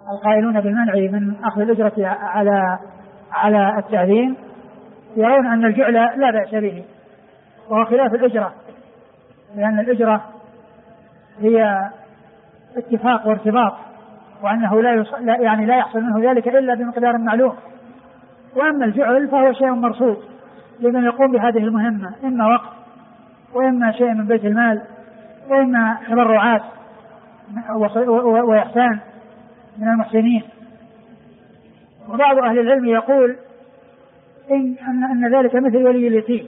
القائلون بالمنع من أخذ الأجرة على التعليم يرون أن الجعل لا بأس به، وهو خلاف الأجرة، لأن الأجرة هي اتفاق وارتباط، وأنه لا يحصل منه ذلك إلا بمقدار معلوم. وأما الجعل فهو شيء مرصود لمن يقوم بهذه المهمة، إما وقت وإما شيء من بيت المال وإما تبرعات وإحسان من المحسنين. وبعض أهل العلم يقول أن ذلك مثل ولي اليتيم،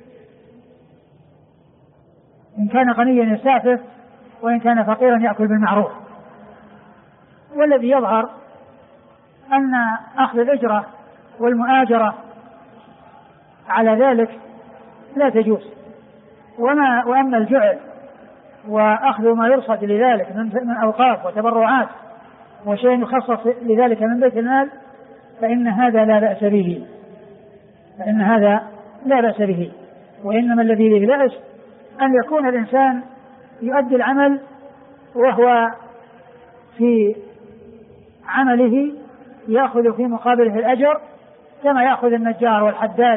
إن كان غنيا يستعفف وإن كان فقيرا يأكل بالمعروف. والذي يظهر أن أخذ الأجرة والمؤاجرة على ذلك لا تجوز. وأما الجعل وأخذ ما يرصد لذلك من أوقاف وتبرعات وشيء يخصص لذلك من بيت المال فإن هذا لا بأس به. وإنما الذي به بأس أن يكون الإنسان يؤدي العمل وهو في عمله يأخذ في مقابله الأجر كما يأخذ النجار والحداد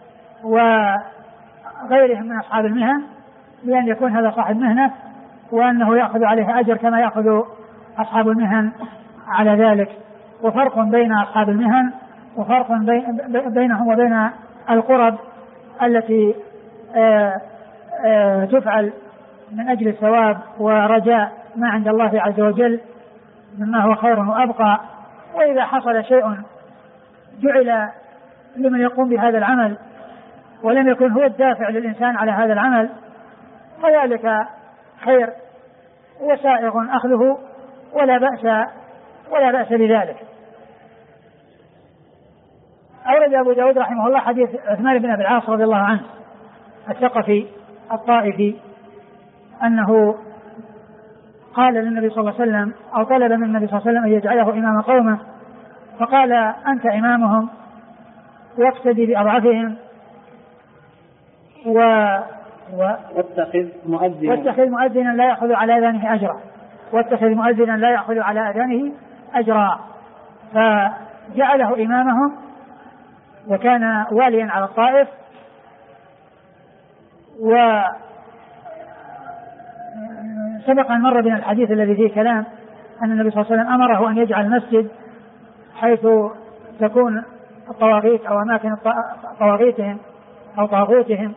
وغيرهم من أصحاب المهن، بأن يكون هذا صاحب مهنة وأنه يأخذ عليه أجر كما يأخذ أصحاب المهن على ذلك. وفرق بين أصحاب المهن وفرق بينهم وبين القرب التي تفعل من أجل الثواب ورجاء ما عند الله عز وجل مما هو خير وأبقى. وإذا حصل شيء جعل لمن يقوم بهذا العمل ولم يكن هو الدافع للإنسان على هذا العمل فذلك خير وسائغ أخذه ولا بأس بذلك. أورد أبو داود رحمه الله حديث عثمان بن أبي العاص رضي الله عنه الثقفي الطائفي أنه قال للنبي صلى الله عليه وسلم أو طلب من النبي صلى الله عليه وسلم أن يجعله إمام قومه، فقال أنت إمامهم واقتدي بأضعفهم واتخذ مؤذنا لا يأخذ على أذانه أجرا. فجعله إمامهم وكان واليا على الطائف. وسبق أن مر بنا الحديث الذي فيه كلام أن النبي صلى الله عليه وسلم أمره أن يجعل المسجد حيث تكون الطواغيت أو أماكن طواغيتهم أو طاغوتهم،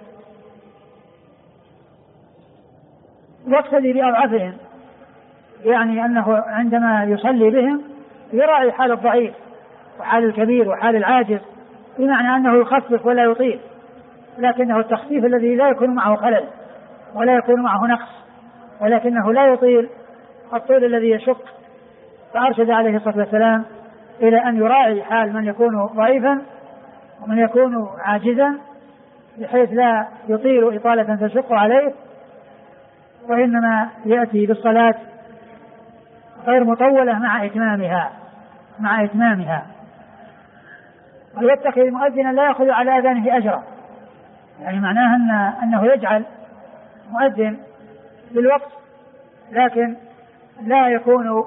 واقتدي بأضعفهم، يعني أنه عندما يصلي بهم يراعي حال الضعيف وحال الكبير وحال العاجز، بمعنى أنه يخفف ولا يطيل، لكنه التخفيف الذي لا يكون معه خلل ولا يكون معه نقص، ولكنه لا يطيل الطول الذي يشق. فأرشد عليه الصلاة والسلام إلى أن يراعي حال من يكون ضعيفا ومن يكون عاجزا بحيث لا يطيل إطالة تشق عليه، وإنما يأتي بالصلاة غير مطولة مع إتمامها. ويتخذ مؤذنا لا يأخذ على أذانه أجرا، يعني معناه أنه يجعل مؤذن بالوقت لكن لا يكون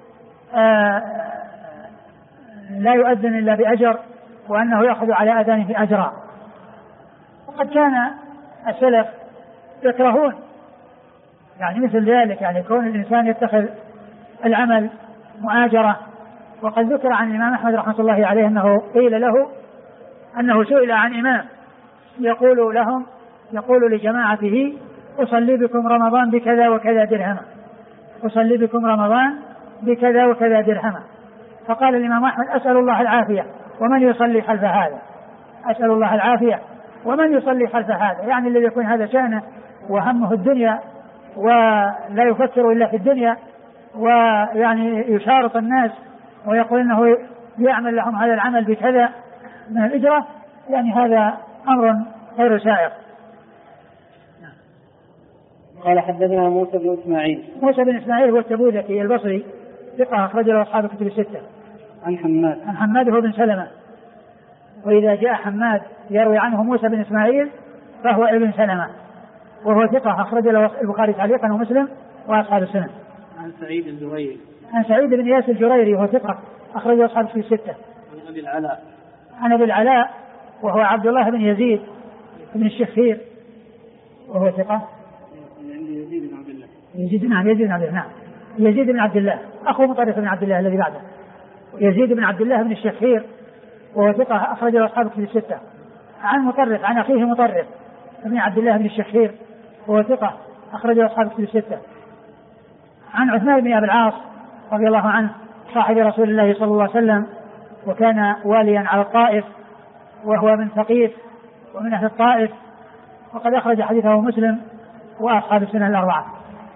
لا يؤذن إلا بأجر، وأنه يأخذ على أذانه أجرا. وقد كان السلف يكرهون يعني مثل ذلك، يعني كون الإنسان يتخذ العمل مؤاجرة. وقد ذكر عن الإمام أحمد رحمة الله عليه أنه قيل له أنه سئل عن إمام يقول لجماعته أصلي بكم رمضان بكذا وكذا درهما، فقال الإمام أحمد أسأل الله العافية ومن يصلي خلف هذا، يعني الذي يكون هذا شأنه وهمه الدنيا ولا يفكر إلا في الدنيا، ويعني يشارط الناس ويقول إنه يعمل لهم هذا العمل بكذا من الإجرة، يعني هذا أمر غير سائغ. قال حدثنا موسى بن إسماعيل هو التبوذكي البصري ثقة أخرج له أصحاب الكتب الستة. عن حماد هو بن سلمة، وإذا جاء حماد يروي عنه موسى بن إسماعيل فهو ابن سلمة، وهو ثقة أخرج له البخاري تعليقا ومسلم وأصحاب السنن. عن سعيد عن سعيد بن إياس الجريري وهو ثقة أخرجه أصحاب في الستة. عن أبي العلاء وهو عبد الله بن يزيد بن الشخير وهو ثقة. يزيد بن عبد الله أخو مطرف بن عبد الله الذي بعده. يزيد بن عبد الله بن الشخير وهو ثقة أخرجه أصحاب في الستة. عن مطرف عن أخيه مطرف بن عبد الله بن الشخير وهو ثقة أخرجه أصحاب في الستة. عن عثمان بن أبي العاص رضي الله عنه صاحب رسول الله صلى الله عليه وسلم وكان واليا على الطائف وهو من ثقيف ومن أهل الطائف وقد أخرج حديثه مسلم وأصحاب السنة الأربعة.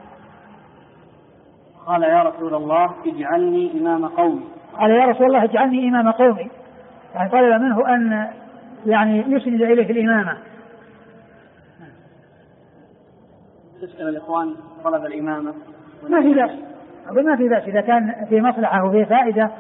قال يا رسول الله اجعلني إمام قومي. قال يا رسول الله اجعلني إمام قومي، يعني طلب منه أن يعني يسند إليه الإمامة. تسأل الإخوان طلب الإمامة ما في بأس، ما في بأس إذا كان في مصلحة وفي فائدة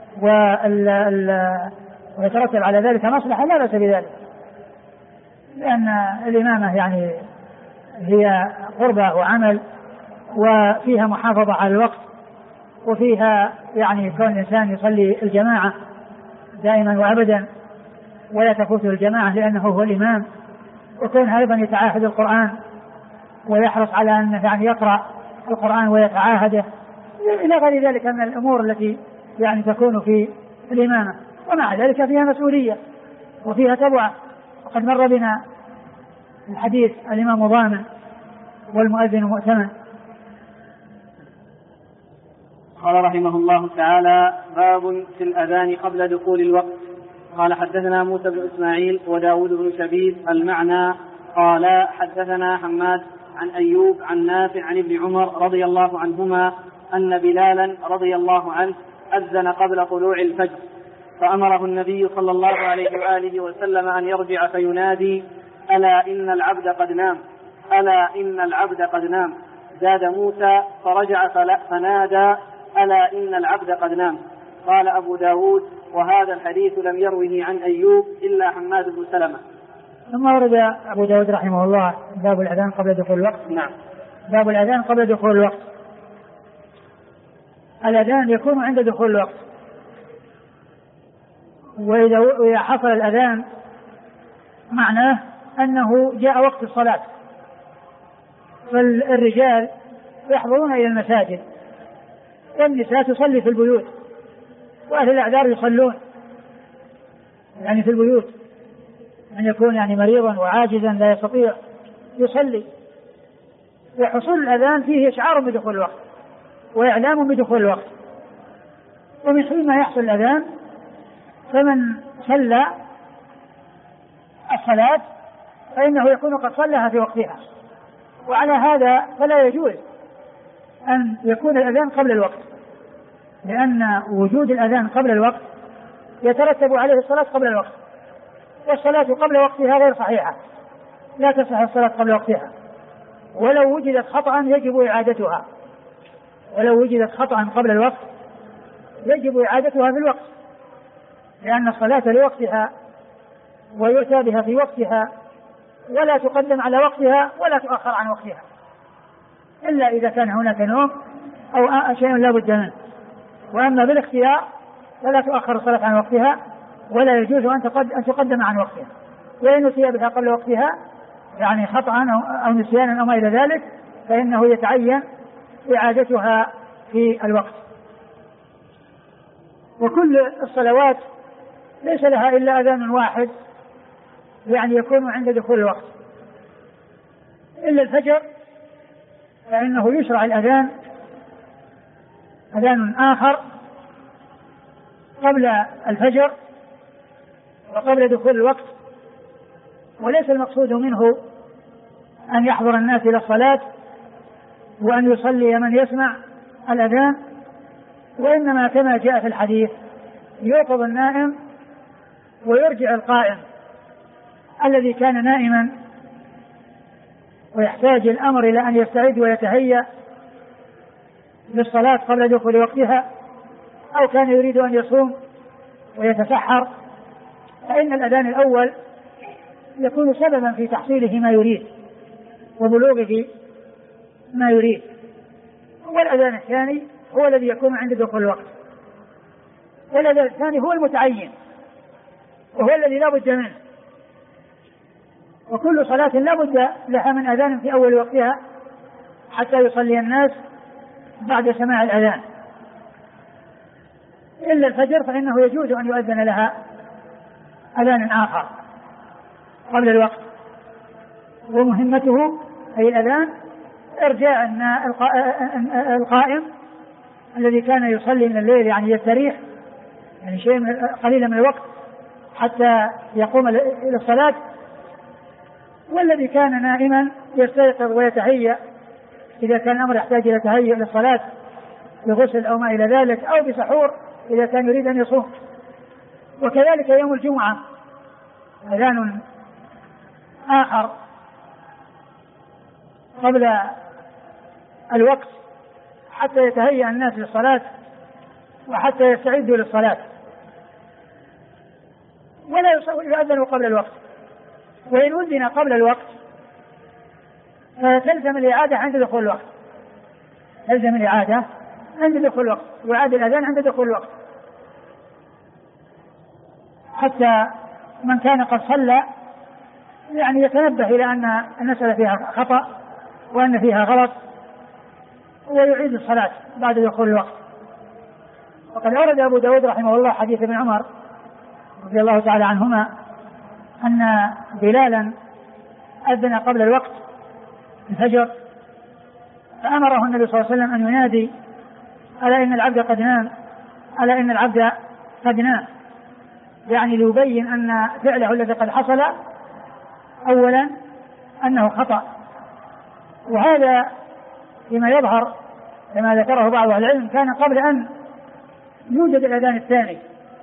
ويترتب على ذلك مصلحة لا بأس بذلك، لأن الإمامة يعني هي قربة وعمل وفيها محافظة على الوقت وفيها يعني كون الإنسان يصلي الجماعة دائما وأبدا ولا تفوته الجماعة لأنه هو الإمام، وكون أيضا يتعاهد القرآن ويحرص على أن يعني يقرأ القرآن ويتعاهده إلى غير ذلك من الأمور التي يعني تكون في الإمامة. ومع ذلك فيها مسؤولية وفيها تبعة، وقد مر بنا الحديث الإمام ضامن والمؤذن مؤتمن. قال رحمه الله تعالى باب في الأذان قبل دخول الوقت. قال حدثنا موسى بن إسماعيل وداود بن شبيب المعنى قال حدثنا حماد عن أيوب عن نافع عن ابن عمر رضي الله عنهما أن بلالا رضي الله عنه أذن قبل طلوع الفجر فأمره النبي صلى الله عليه وآله وسلم أن يرجع فينادي ألا إن العبد قد نام، ألا إن العبد قد نام. زاد موسى فرجع فنادى ألا إن العبد قد نام. قال أبو داود وهذا الحديث لم يروه عن أيوب إلا حماد بن سلمة. ثم ورد أبو داود رحمه الله باب الأذان قبل دخول الوقت. نعم. باب الأذان قبل دخول الوقت. الأذان يكون عند دخول الوقت، وإذا حصل الأذان معناه أنه جاء وقت الصلاة، فالرجال يحضرون إلى المساجد والنساء تصلي في البيوت، وأهل الأعذار يصلون يعني في البيوت، أن يكون يعني مريضا وعاجزا لا يستطيع يصلي. وحصول الأذان فيه إشعار بدخول الوقت وإعلام بدخول الوقت، ومن حين ما يحصل الأذان فمن صلى الصلاة فإنه يكون قد صلىها في وقتها. وعلى هذا فلا يجوز أن يكون الأذان قبل الوقت، لأن وجود الأذان قبل الوقت يترتب عليه الصلاة قبل الوقت، والصلاة قبل وقتها غير صحيحة، لا تصح الصلاة قبل وقتها، ولو وجدت خطأ يجب إعادتها، ولو وجدت خطأ قبل الوقت يجب إعادتها في الوقت، لأن الصلاة لوقتها ويؤتى بها في وقتها ولا تقدم على وقتها ولا تؤخر عن وقتها، إلا إذا كان هناك نوم أو شيء لا بد منه. وأما بالاختيار فلا تؤخر الصلاة عن وقتها ولا يجوز أن تقدم عن وقتها، وإن نسي بها قبل وقتها يعني خطأ أو نسيانا أو ما إلى ذلك فإنه يتعين إعادتها في الوقت. وكل الصلوات ليس لها إلا أذان واحد يعني يكون عند دخول الوقت، إلا الفجر فإنه يشرع الأذان أذان آخر قبل الفجر وقبل دخول الوقت، وليس المقصود منه أن يحضر الناس إلى الصلاة وأن يصلي من يسمع الأذان، وإنما كما جاء في الحديث يوقظ النائم ويرجع القائم الذي كان نائما ويحتاج الأمر إلى أن يستعد ويتهيأ للصلاة قبل دخول وقتها، أو كان يريد أن يصوم ويتسحر، فإن الأذان الأول يكون سببا في تحصيله ما يريد وبلوغه ما يريد، والأذان الثاني هو الذي يكون عند دخول الوقت، والأذان الثاني هو المتعين وهو الذي لا بد منه. وكل صلاة لا بد لها من أذان في أول وقتها حتى يصلي الناس بعد سماع الأذان، إلا الفجر فإنه يجوز أن يؤذن لها أذان آخر قبل الوقت، ومهمته أي الأذان إرجاع القائم الذي كان يصلي من الليل يعني يستريح يعني شيء قليلا من الوقت حتى يقوم إلى الصلاة، والذي كان نائما يستيقظ ويتهيأ إذا كان الأمر يحتاج إلى تهيئ للصلاة بغسل أو ما إلى ذلك، أو بسحور إذا كان يريد أن يصوم. وكذلك يوم الجمعة أذان آخر قبل الوقت حتى يتهيأ الناس للصلاة وحتى يستعدوا للصلاة، ولا يؤذن قبل الوقت. وإن أذن قبل الوقت تلزم الإعادة عند دخول الوقت، تلزم الإعادة عند دخول الوقت، وإعادة الأذان عند دخول الوقت، حتى من كان قد صلى يعني يتنبه إلى أن المسألة فيها خطأ وأن فيها غلط ويعيد الصلاة بعد دخول الوقت. وقد أورد أبو داود رحمه الله حديث ابن عمر رضي الله تعالى عنهما أن بلالا أذن قبل الوقت الفجر، فأمره النبي صلى الله عليه وسلم أن ينادي ألا إن العبد قد نام، ألا إن العبد قد نام، يعني ليبين أن فعله الذي قد حصل أولا أنه خطأ. وهذا فيما يظهر كما ذكره بعض أهل العلم كان قبل أن يوجد الأذان الثاني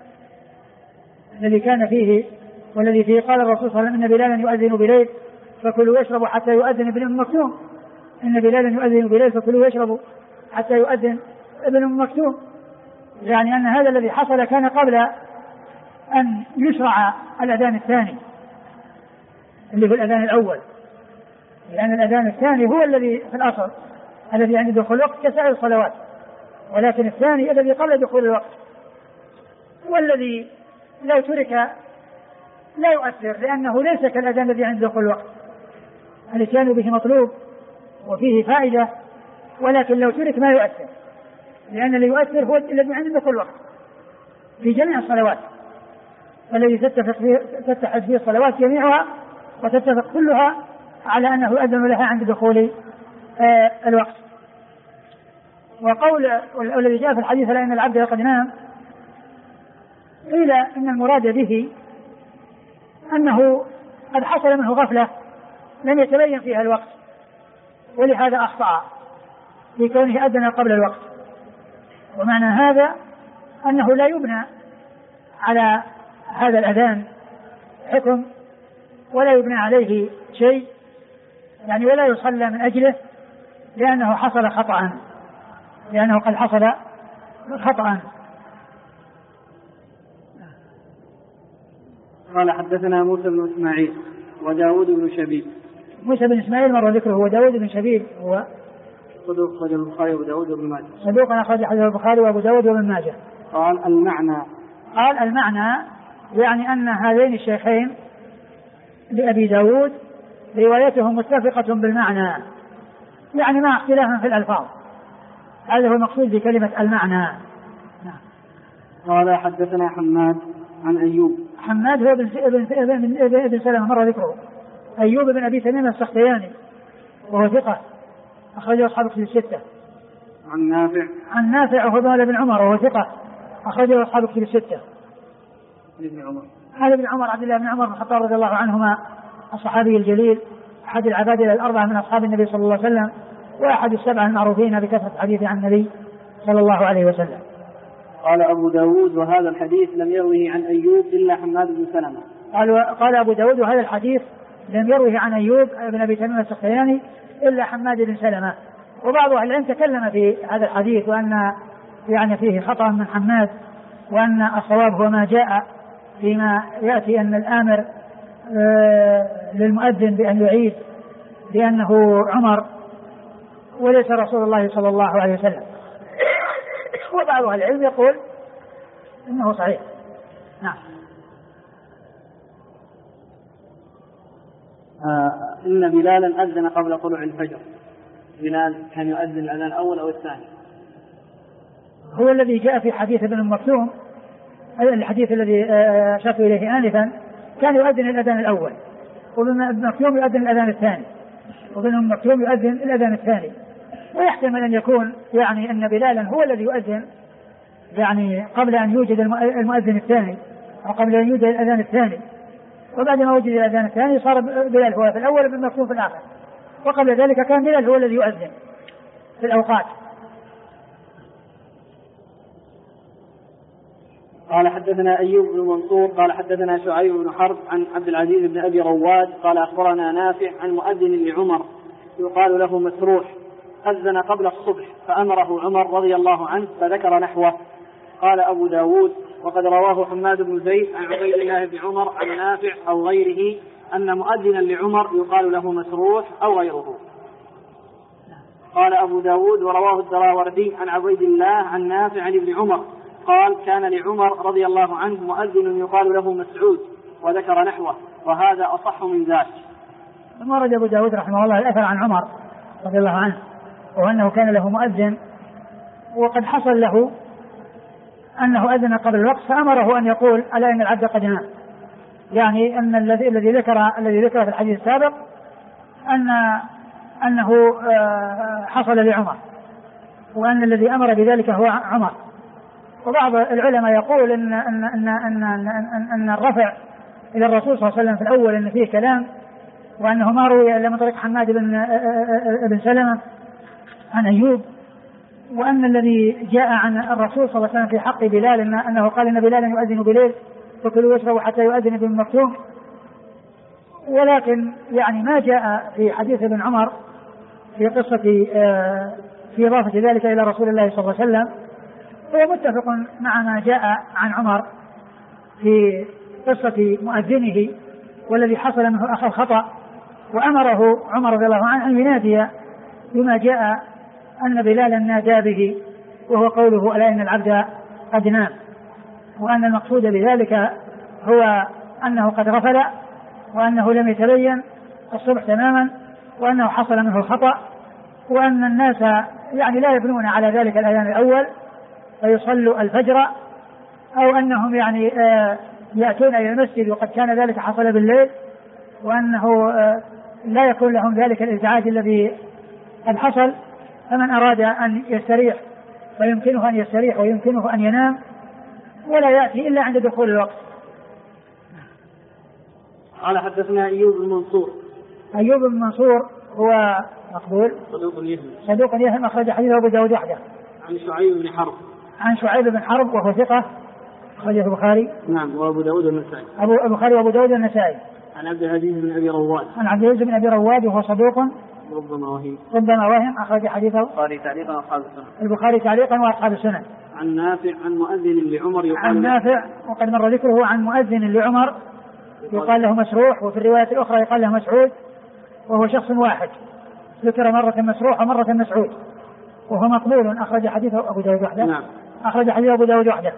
الذي كان فيه والذي فيه قال الرسول صلى الله عليه وسلم إن بلالا يؤذن بليل فكلوا واشربوا حتى يؤذن ابن أم مكتوم، إن بلالا يؤذن بليل فكلوا واشربوا حتى يؤذن ابن أم مكتوم، يعني أن هذا الذي حصل كان قبل أن يشرع الأذان الثاني اللي هو الأذان الأول، لأن الأذان الثاني هو الذي في الأصل الذي عند دخول الوقت كسائر الصلوات، ولكن الثاني الذي قبل دخول الوقت والذي لو ترك لا يؤثر، لأنه ليس كالأذان الذي عند دخول الوقت، الاتيان به مطلوب وفيه فائدة، ولكن لو ترك ما يؤثر، لأن الذي يؤثر هو الذي عند دخول الوقت في جميع الصلوات، الذي تتحد فيه الصلوات جميعها وتتفق كلها على أنه يؤذن لها عند دخول الوقت. وقول الذي جاء في الحديث لأن العبد قد نام، قيل إن المراد به أنه قد حصل منه غفلة لم يتبين فيها الوقت، ولهذا أخطأ في كونه أذن قبل الوقت. ومعنى هذا أنه لا يبنى على هذا الأذان حكم ولا يبنى عليه شيء، يعني ولا يصلى من أجله لأنه حصل خطأ، لأنه قد حصل خطأ. قال حدثنا موسى بن إسماعيل وداود بن شبيب. موسى بن إسماعيل مر ذكره، وداود بن شبيب هو صدوق أخرجه البخاري وابو داود وابن ماجه. صدوق أخرج حديث البخاري وابو داود وابن ماجه. قال المعنى يعني أن هذين الشيخين لأبي داود روايتهم متفقة بالمعنى، يعني مع اختلاف في الألفاظ، هذا هو المقصود بكلمة المعنى. قال حدثنا حماد عن أيوب. حماد هو ابن سلمة مر ذكره. أيوب بن أبي تميم السختياني وهو ثقة أخرجه أصحاب الكتب الستة. عن نافع وهو مولى بن عمر وهو ثقة أخرجه أصحاب الكتب الستة. هذا ابن عمر عبد الله بن عمر بن الخطاب رضي الله عنهما الصحابي الجليل أحد العبادلة الأربعة من أصحاب النبي صلى الله عليه وسلم، وأحد السبعة المعروفين بكثرة الحديث عن النبي صلى الله عليه وسلم. قال أبو داود وهذا الحديث لم يروه عن أيوب إلا حماد بن سلمة. قال أبو داود وهذا الحديث لم يروه عن أيوب بن أبي تميم السختياني إلا حماد بن سلمة. وبعض أهل العلم تكلم في هذا الحديث وأن يعني فيه خطأ من حماد، وأن الصواب هو ما جاء فيما يأتي أن الآمر للمؤذن بأن يعيد بأنه عمر وليس رسول الله صلى الله عليه وسلم. وبعض أهل العلم يقول إنه صحيح. نعم. إن بلالا أذن قبل طلوع الفجر. بلال كان يؤذن الأذان الأول أو الثاني؟ هو الذي جاء في حديث ابن مكتوم، الحديث الذي أشرت إليه آنفا، كان يؤذن الأذان الأول، وابن مكتوم يؤذن الأذان الثاني، وابن مكتوم يؤذن الأذان الثاني. ويحتمل أن يكون يعني أن بلالا هو الذي يؤذن يعني قبل أن يوجد المؤذن الثاني، أو قبل أن يوجد الأذان الثاني، وبعد ما وجد الأذان الثاني صار بلال هو في الأول وابن مكتوم في الآخر، وقبل ذلك كان بلال هو الذي يؤذن في الأوقات. قال حدثنا أيوب بن منصور قال حدثنا شعيب بن حرب عن عبد العزيز بن أبي رواد قال أخبرنا نافع عن مؤذن لعمر يقال له مسروح أذن قبل الصبح فأمره عمر رضي الله عنه فذكر نحوه. قال أبو داود وقد رواه حماد بن زيد عن عبيد الله بن عمر عن نافع أو غيره أن مؤذنا لعمر يقال له مسروح أو غيره. قال أبو داود ورواه الدراوردي عن عبيد الله عن نافع عن ابن عمر قال كان لعمر رضي الله عنه مؤذن يقال له مسعود وذكر نحوه وهذا أصح من ذاك. ثم ورد أبو داود رحمه الله الأثر عن عمر رضي الله عنه وأنه كان له مؤذن وقد حصل له أنه أذن قبل الوقت فأمره أن يقول ألا إن العبد قد نام، يعني أن الذي ذكر في الحديث السابق أنه حصل لعمر، وأن الذي أمر بذلك هو عمر. وبعض العلماء يقول أن الرفع إلى الرسول صلى الله عليه وسلم في الأول أن فيه كلام، وأنه ما روي إلا من طريق حماد بن سلمة عن أيوب، وأن الذي جاء عن الرسول صلى الله عليه وسلم في حق بلال أنه قال إن بلالا يؤذن بليل فكلوا واشربوا حتى يؤذن ابن مكتوم. ولكن يعني ما جاء في حديث ابن عمر في قصة في إضافة ذلك إلى رسول الله صلى الله عليه وسلم هو متفق مع ما جاء عن عمر في قصة مؤذنه والذي حصل منه أخذ خطأ، وأمره عمر رضي الله عنه أن ينادي بما جاء أن بلالا نادى به، وهو قوله ألا إن العبد قد نام، وأن المقصود بذلك هو أنه قد غفل وأنه لم يتبين الصبح تماما وأنه حصل منه الخطأ، وأن الناس يعني لا يبنون على ذلك الأذان الأول فيصلوا الفجر، أو أنهم يعني يأتون إلى المسجد وقد كان ذلك حصل بالليل، وأنه لا يكون لهم ذلك الإزعاج الذي قد حصل. فمن أراد أن يستريح فيمكنه أن يستريح ويمكنه أن ينام ولا يأتي إلا عند دخول الوقت. قال حدثنا أيوب بن منصور. أيوب بن منصور هو مقبول صدوق يهم أخرج حديثه أبو داود وحده. عن شعيب بن حرب وهو ثقة أخرجه البخاري. نعم. وأبو داود النسائي. البخاري وأبو داود النسائي. عن عبد العزيز بن أبي رواد. عن عبد العزيز بن أبي رواد وهو صدوق ربما وهم أخرج حديثه البخاري تعليقا وأصحاب السنن. عن نافع عن مؤذن لعمر يقال عن نافع وقد مر ذكره عن مؤذن لعمر يقال له مسروح، وفي الرواية الأخرى يقال له مسعود، وهو شخص واحد ذكر مرة مسروح ومرة مسعود، وهو مقبول أخرج حديثه أبو داود وحده. نعم. أخرج حديثه أبو داود وحده.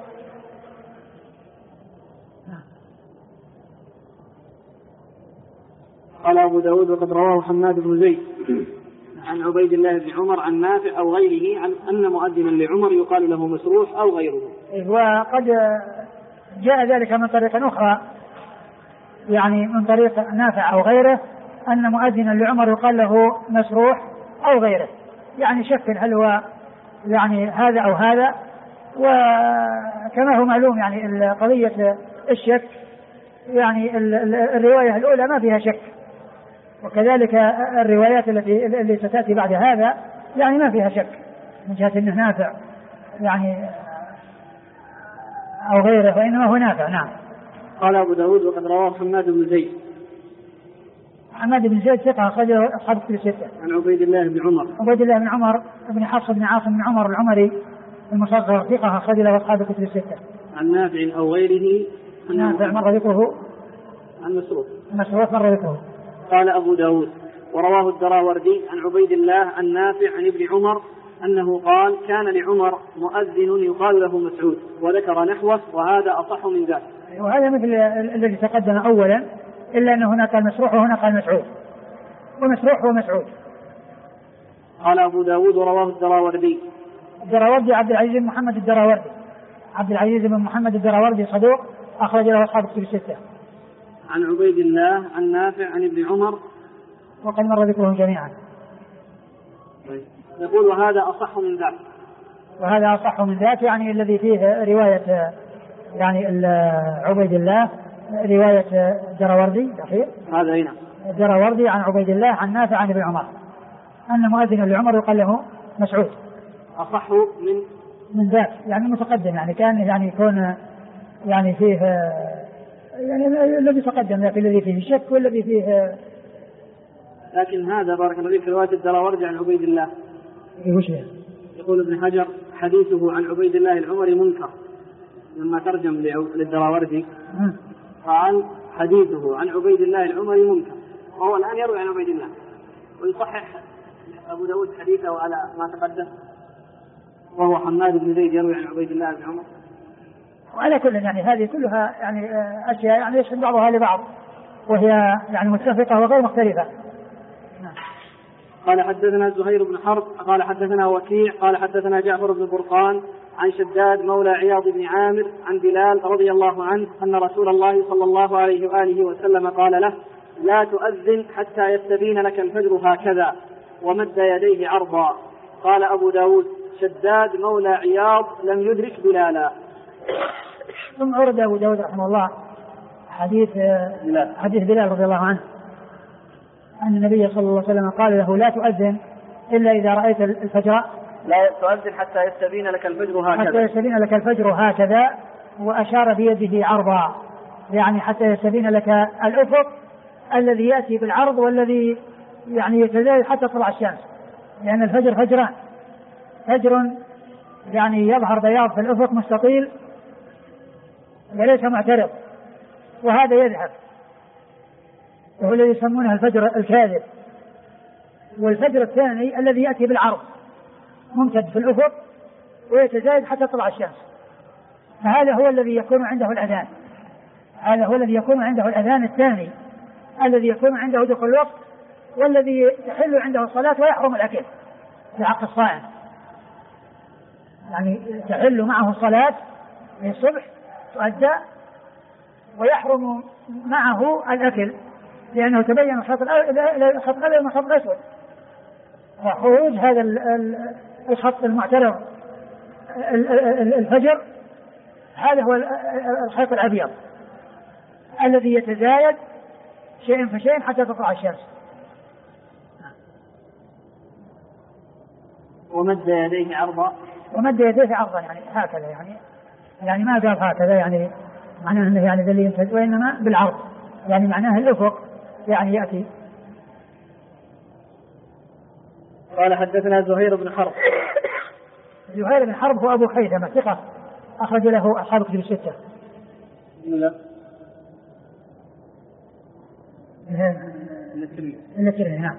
قال أبو داود وقد رواه حماد بن زيد عن عبيد الله بن عمر عن نافع أو غيره عن أن مؤذنا لعمر يقال له مسروح أو غيره. وقد جاء ذلك من طريق أخرى، يعني من طريق نافع أو غيره أن مؤذنا لعمر يقال له مسروح أو غيره، يعني شك هل هو يعني هذا أو هذا. وكما هو معلوم يعني قضية الشك يعني الرواية الأولى ما فيها شك، وكذلك الروايات التي ستأتي بعد هذا يعني ما فيها شك من جهة أنه نافع يعني أو غيره، وإنما هو نافع. نعم. قال أبو داود وقد رواه حماد بن زيد. حماد بن زيد ثقة أخرجه أصحاب الكتب الستة. عن عبيد الله بن عمر. عبيد الله بن عمر بن حفص بن عاصم بن عمر العمري المصغر ثقة أخرجه أصحاب الكتب الستة. عن نافع أو غيره. نافع مر ذكره. عن مسروق مر ذكره. قال أبو داود ورواه الدراوردي عن عبيد الله عن نافع عن ابن عمر أنه قال كان لعمر مؤذن يقال له مسعود، وذكر نحوه وهذا أصح من ذلك. وهذا مثل الذي تقدم أولا، إلا أنه هنا قال مسروح وهنا قال مسعود، ومسروح ومسعود. قال أبو داود رواه الدراوردي. الدراوردي عبد العزيز بن محمد الدراوردي، عبد العزيز بن محمد الدراوردي صدوق أخرج له أصحاب الكتب الستة. عن عبيد الله عن نافع عن ابن عمر وقد مر ذكرهم جميعا. يقول وهذا أصح من ذاك. وهذا أصح من ذاك يعني الذي فيه رواية يعني عبيد الله رواية الدراوردي الأخير هذا هنا الدراوردي عن عبيد الله عن نافع عن ابن عمر أن مؤذن لعمر يقال له مسعود. أصح من ذاك يعني متقدم، يعني كان يعني يكون يعني فيه يعني الذي تقدم ذاك الذي فيه شك والذي فيه. لكن هذا بارك الله فيك رواية الدراوردي عن عبيد الله يقول ابن حجر حديثه عن عبيد الله العمري منكر. لما ترجم للدراوردي قال حديثه عن عبيد الله العمري منكر، وهو الآن يروي عن عبيد الله، ويصحح أبو داود حديثه على ما تقدم، وهو حماد بن زيد يروي عن عبيد الله بن عمر. وعلى كل يعني هذه كلها يعني أشياء يعني يشهد بعضها لبعض، وهي يعني متفقة وغير مختلفة. قال حدثنا زهير بن حرب قال حدثنا وكيع قال حدثنا جعفر بن برقان عن شداد مولى عياض بن عامر عن بلال رضي الله عنه أن رسول الله صلى الله عليه وآله وسلم قال له لا تؤذن حتى يستبين لك الفجر هكذا، ومد يديه عرضا. قال أبو داود شداد مولى عياض لم يدرك بلالا. ثم أورد أبو داود رحمه الله حديث بلال رضي الله عنه أن النبي صلى الله عليه وسلم قال له لا تؤذن إلا إذا رأيت الفجر، لا تؤذن حتى يستبين لك الفجر هكذا، وأشار بيده عرضا، يعني حتى يستبين لك الأفق الذي يأتي بالعرض والذي يعني يتزايد حتى تطلع الشمس، لأن الفجر فجران، فجر يعني يظهر بياض في الأفق مستطيل وليس معترض، وهذا يذهب وهو الذي يسمونه الفجر الكاذب. والفجر الثاني الذي يأتي بالعرض ممتد في الأفق ويتزايد حتى تطلع الشمس، فهذا هو الذي يكون عنده الأذان، هذا هو الذي يكون عنده الأذان الثاني الذي يكون عنده دخول الوقت، والذي تحل عنده الصلاة ويحرم الأكل في حق الصائم، يعني تحل معه الصلاة في الصبح تؤدى ويحرم معه الأكل، لأنه تبين الخط الأبيض من الخط الأسود، وخروج هذا الخط المعترض الفجر هذا هو الخط الأبيض الذي يتزايد شيء فشيء حتى تطلع الشمس. ومد يديه عرضا يعني هكذا، يعني ما قال هكذا يعني معناه انه يعني ذلي يمتد، وانما بالعرض يعني معناه الافق يعني ياتي. قال حدثنا زهير بن حرب. زهير بن حرب هو ابو خيثمة ثقة اخرج له اصحاب الكتب الستة. لا الترمذي. نعم.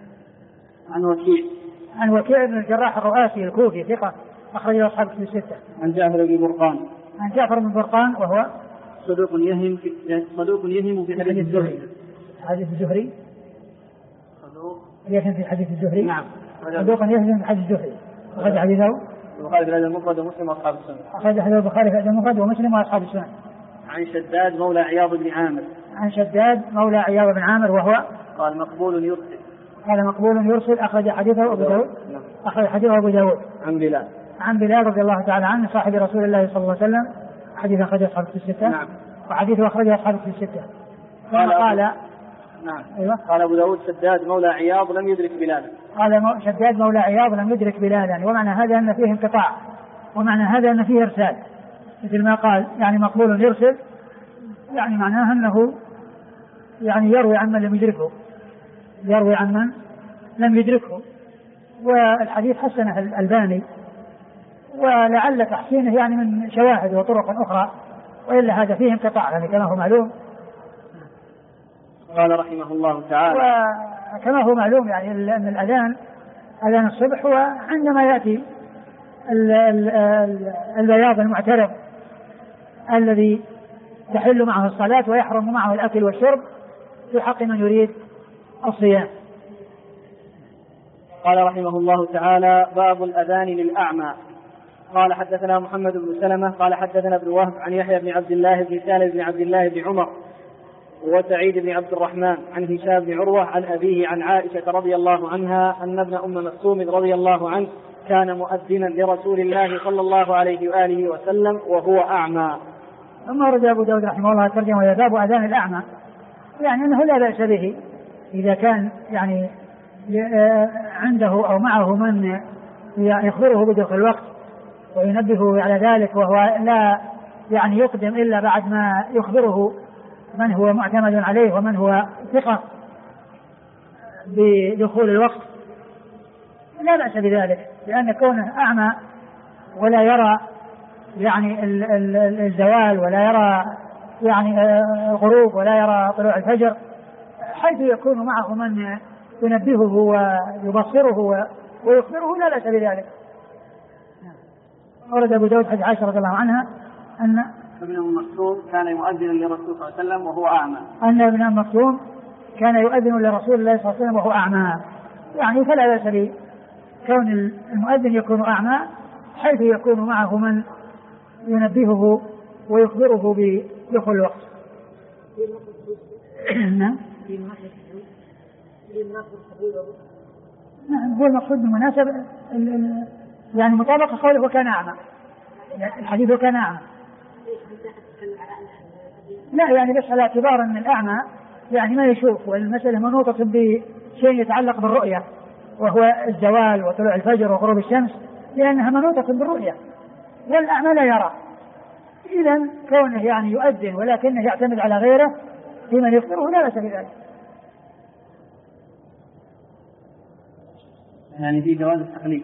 عن وكيع بن الجراح الرؤاسي الكوفي ثقة أخرج له أصحاب الكتب الستة. عن جعفر بن برقان وهو صدوق يهم في حديث الزهري. حديث الزهري يهم في حديث الزهري. نعم. صدوق يهم في حديث الزهري. أخرج حديثه البخاري في الأدب المفرد ومسلم وأصحاب السنن. أخرج حديث البخاري في الأدب المفرد ومسلم وأصحاب السنن. عن شداد مولى عياض بن عامر وهو قال مقبول يرسل أخرج حديثه أبو داود. عن بلال رضي الله تعالى عنه صاحب رسول الله صلى الله عليه وسلم، حديث أخرجه أصحاب الستة. نعم. وحديثه أخرجه أصحاب الستة. قال نعم. أيوة. قال أبو داود شداد مولى عياض لم يدرك بلالا. ومعنى هذا أن فيه انقطاع، ومعنى هذا أن فيه إرسال، مثل ما قال يعني مقبول يرسل، يعني معناه أنه يعني يروي عن من لم يدركه. والحديث حسنه الألباني، ولعل تحسينه يعني من شواهد وطرق أخرى، وإلا هذا فيه انقطاع يعني كما هو معلوم. قال رحمه الله تعالى. وكما هو معلوم يعني أن الأذان أذان الصبح هو عندما يأتي البياض المعترض الذي تحل معه الصلاة ويحرم معه الأكل والشرب في حق من يريد الصيام. قال رحمه الله تعالى: باب الأذان للأعمى. قال حدثنا محمد بن سلمة قال حدثنا ابن وهب عن يحيى بن عبد الله بن سالم بن عبد الله بن عمر وسعيد بن عبد الرحمن عن هشام بن عروة عن أبيه عن عائشة رضي الله عنها أن ابن أم مكتوم رضي الله عنه كان مؤذنا لرسول الله صلى الله عليه وآله وسلم وهو أعمى. ثم ورد أبو داود رحمه الله ترجمة وهي باب أذان الأعمى، يعني أنه لا بأس به إذا كان يعني عنده أو معه من يخبره بدخول الوقت وينبهه على ذلك، وهو لا يعني يقدم إلا بعد ما يخبره من هو معتمد عليه ومن هو ثقة بدخول الوقت، لا بأس بذلك، لأن كونه أعمى ولا يرى يعني الزوال ولا يرى يعني الغروب ولا يرى طلوع الفجر، حيث يكون معه من ينبهه ويبصره ويخبره لا بأس بذلك. ورد أبو داود حديث عائشة رضي الله عنها أن ابن أم مكتوم كان يؤذن للرسول صلى الله عليه وسلم وهو أعمى. أن ابن أم مكتوم كان يؤذن لرسول الله صلى الله عليه وسلم وهو أعمى، يعني فلا بأس بكون المؤذن يكون أعمى حيث يكون معه من ينبهه ويخبره بدخول الوقت. نعم هو المقصود بالمناسبة يعني مطابقة قوله وكان أعمى، الحديث وكان أعمى، لا يعني بس على اعتبار أن الأعمى يعني ما يشوف، والمسألة منوطة بشيء يتعلق بالرؤية وهو الزوال وطلوع الفجر وغروب الشمس، لأنها منوطة بالرؤية والأعمى لا يرى. إذن كونه يعني يؤذن ولكنه يعتمد على غيره في من يخبره لا بأس بذلك. يعني في جواز التقليد،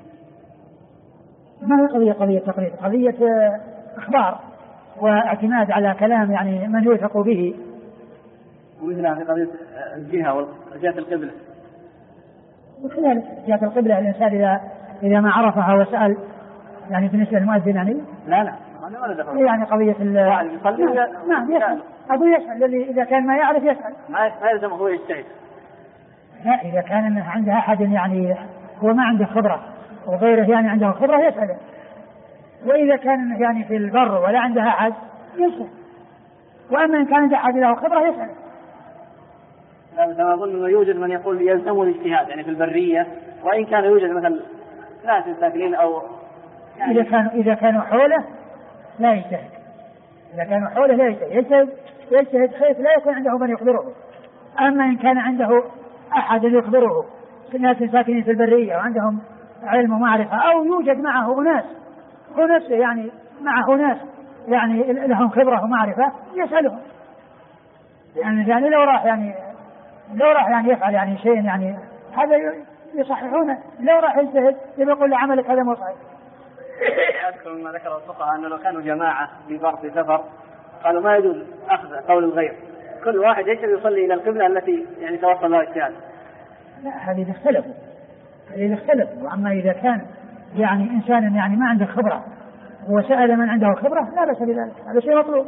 ما هي قضية تقليد، قضية إخبار واعتماد على كلام يعني من يوثق به. ومثلها في قضية الجهة وجهة القبلة، وكذلك جهة القبلة الإنسان إذا ما عرفها وسأل يعني بالنسبة للمؤذن يعني لا يعني قضية نعم يسأل أبو يسأل الذي إذا كان ما يعرف يسأل، ما يلزم هو يجتهد. لا إذا كان إنه عنده أحد يعني هو ما عنده خبرة وغيره يعني عنده خبرة يسأل، وإذا كان يعني في البر ولا عنده أحد يسأل، وأما إن كان عنده أحد له خبرة يسأل. أنا أظن أنه يوجد من يقول يلزمه الاجتهاد يعني في البرية، وإن كان يوجد مثل ناس ساكنين أو يعني إذا كانوا حوله لا يجتهد، إذا كانوا حوله لا يجتهد خيف لا يكون عنده من يخبره. أما إن كان عنده أحد يخبره ناس ساكنين في البرية وعندهم علم ومعرفة، أو يوجد معه ناس هو نفسه يعني معه ناس يعني لهم خبرة ومعرفة يسألهم، يعني لو راح يعني يفعل يعني شيء يعني هذا يصححونه، لو راح يجتهد يقول لعملك هذا مو صحيح. أذكر ما ذكر الفقهاء أنه لو كانوا جماعة في بر في سفر قالوا ما يجوز أخذ قول الغير، كل واحد يجب يصلي إلى القبلة التي يعني توصل لها اجتهاد. لا هذه اختلفوا. وأما إذا كان يعني إنسان يعني ما عنده خبرة وسأل من عنده خبرة لا بأس بذلك، هذا شيء مطلوب.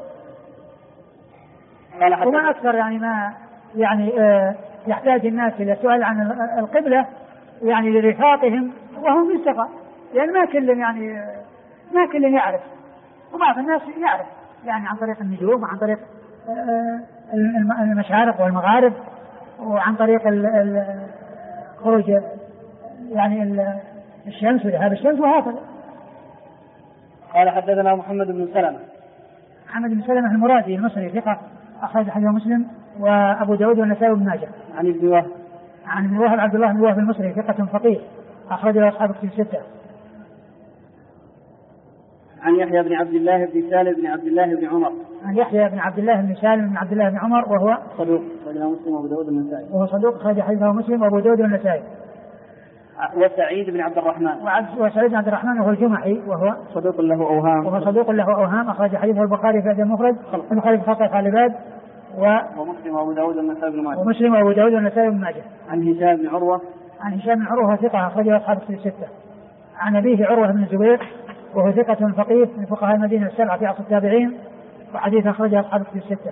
وما أكثر يعني ما يعني يحتاج الناس إلى السؤال عن القبلة يعني لرفاقهم وهم في السفر، لأن ما كل يعرف، وبعض الناس يعرف يعني عن طريق النجوم وعن طريق المشارق والمغارب وعن طريق خروج يعني الشمس وذهاب الشمس وهكذا. قال حدثنا محمد بن سلمة المرادي المصري ثقة أخرج حديث مسلم وأبو داود والنسائي وابن ماجه. عن ابن وهب عبد الله بن وهب المصري ثقة فقيه أخرج له أصحاب كتب الستة. عن يحيى بن عبد الله بن سالم بن عبد الله بن عمر. عن يحيى بن عبد الله بن سالم بن عبد الله بن عمر وهو صدوق أخرج مسلم وأبو داود والنسائي. وهو صدوق أخرج حديثه مسلم وأبو داود والنسائي. وسعيد بن عبد الرحمن وهو الجمحي وهو صدوق له أوهام أخرج حديثه البخاري في المفرد البخاري في خلق العباد ومسلم وأبو داود والنسائي بن ماجه. ومسلم وأبو داود والنسائي بن ماجه. عن هشام بن عروة عن هشام بن عروة ثقة أخرجه أصحاب الكتب الستة. عن أبيه عروة بن الزبير وهو ثقة فقيه من فقهاء المدينة السبعة في عصر التابعين، وحديث أخرجه أصحاب الكتب الستة.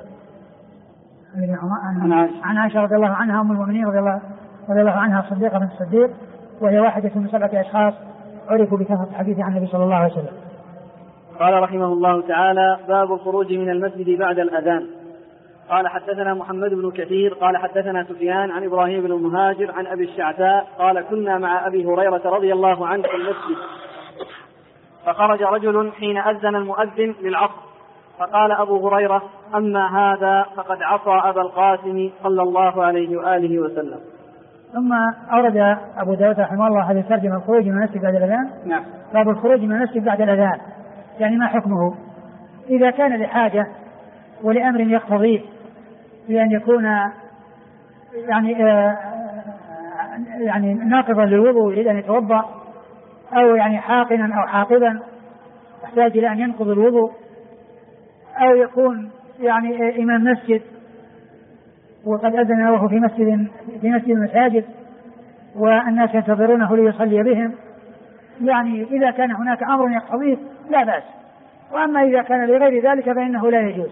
عن عائشة رضي الله عنها أم المؤمنين رضي الله عنها الصديقة بنت الصديق، وهي واحدة من 7 أشخاص عرفوا بكثرة الحديث عن النبي صلى الله عليه وسلم. قال رحمه الله تعالى: باب الخروج من المسجد بعد الأذان. قال حدثنا محمد بن كثير قال حدثنا سفيان عن إبراهيم بن المهاجر عن أبي الشعثاء قال: كنا مع أبي هريرة رضي الله عنه في المسجد، فخرج رجل حين أذن المؤذن للعصر، فقال أبو هريرة: أما هذا فقد عصى أبا القاسم صلى الله عليه وآله وسلم. ثم أورد أبو داود رحمه الله هذه الترجمة: الخروج من المسجد بعد الأذان. نعم. باب الخروج من المسجد بعد الأذان، يعني ما حكمه؟ إذا كان لحاجة ولأمر يقتضيه بأن يكون يعني ناقضا للوضوء يريد أن يتوضأ، أو يعني حاقنا أو حاقبا يحتاج إلى أن ينقض الوضوء، أو يكون يعني إمام مسجد وقد أذن وهو في مسجد المساجد والناس ينتظرونه ليصلي بهم، يعني إذا كان هناك أمر يقتضيه لا بأس. وأما إذا كان لغير ذلك فإنه لا يجوز.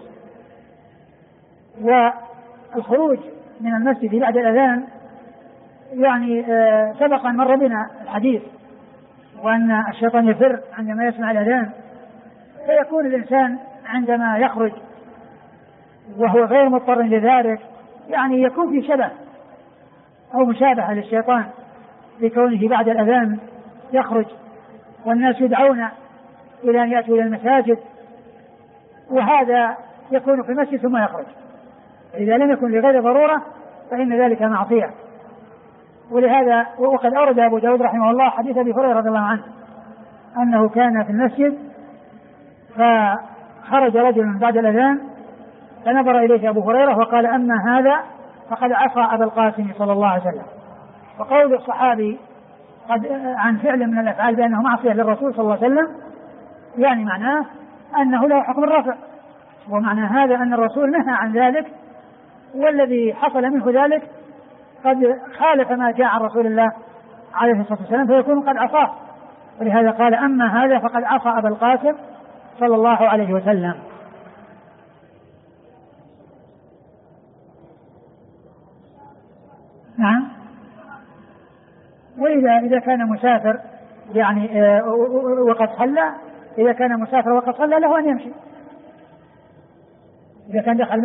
والخروج من المسجد بعد الأذان يعني سبق أن مر بنا الحديث، وأن الشيطان يفر عندما يسمع الأذان، فيكون الإنسان عندما يخرج وهو غير مضطر لذلك يعني يكون في شبه أو مشابهة للشيطان بكونه بعد الأذان يخرج والناس يدعون إلى أن يأتوا إلى المساجد، وهذا يكون في المسجد ثم يخرج. إذا لم يكن لغير ضرورة فإن ذلك معصية. ولهذا وقد أورد أبو داود رحمه الله حديث أبي هريرة رضي الله عنه أنه كان في المسجد فخرج رجل بعد الأذان فنظر إليه أبو هريرة وقال: أما هذا فقد عصى أبا القاسم صلى الله عليه وسلم. وقول الصحابي قد عن فعل من الأفعال بأنه معصية للرسول صلى الله عليه وسلم يعني معناه أنه له حكم الرفع، ومعنى هذا أن الرسول نهى عن ذلك، والذي حصل منه ذلك قد خالف ما جاء عن رسول الله عليه الصلاة والسلام فيكون قد عصاه. ولهذا قال: أما هذا فقد عصى أبا القاسم صلى الله عليه وسلم. نعم. وإذا كان مسافر يعني وقد صلى، إذا كان مسافر وقد صلى له أن يمشي. إذا كان دخل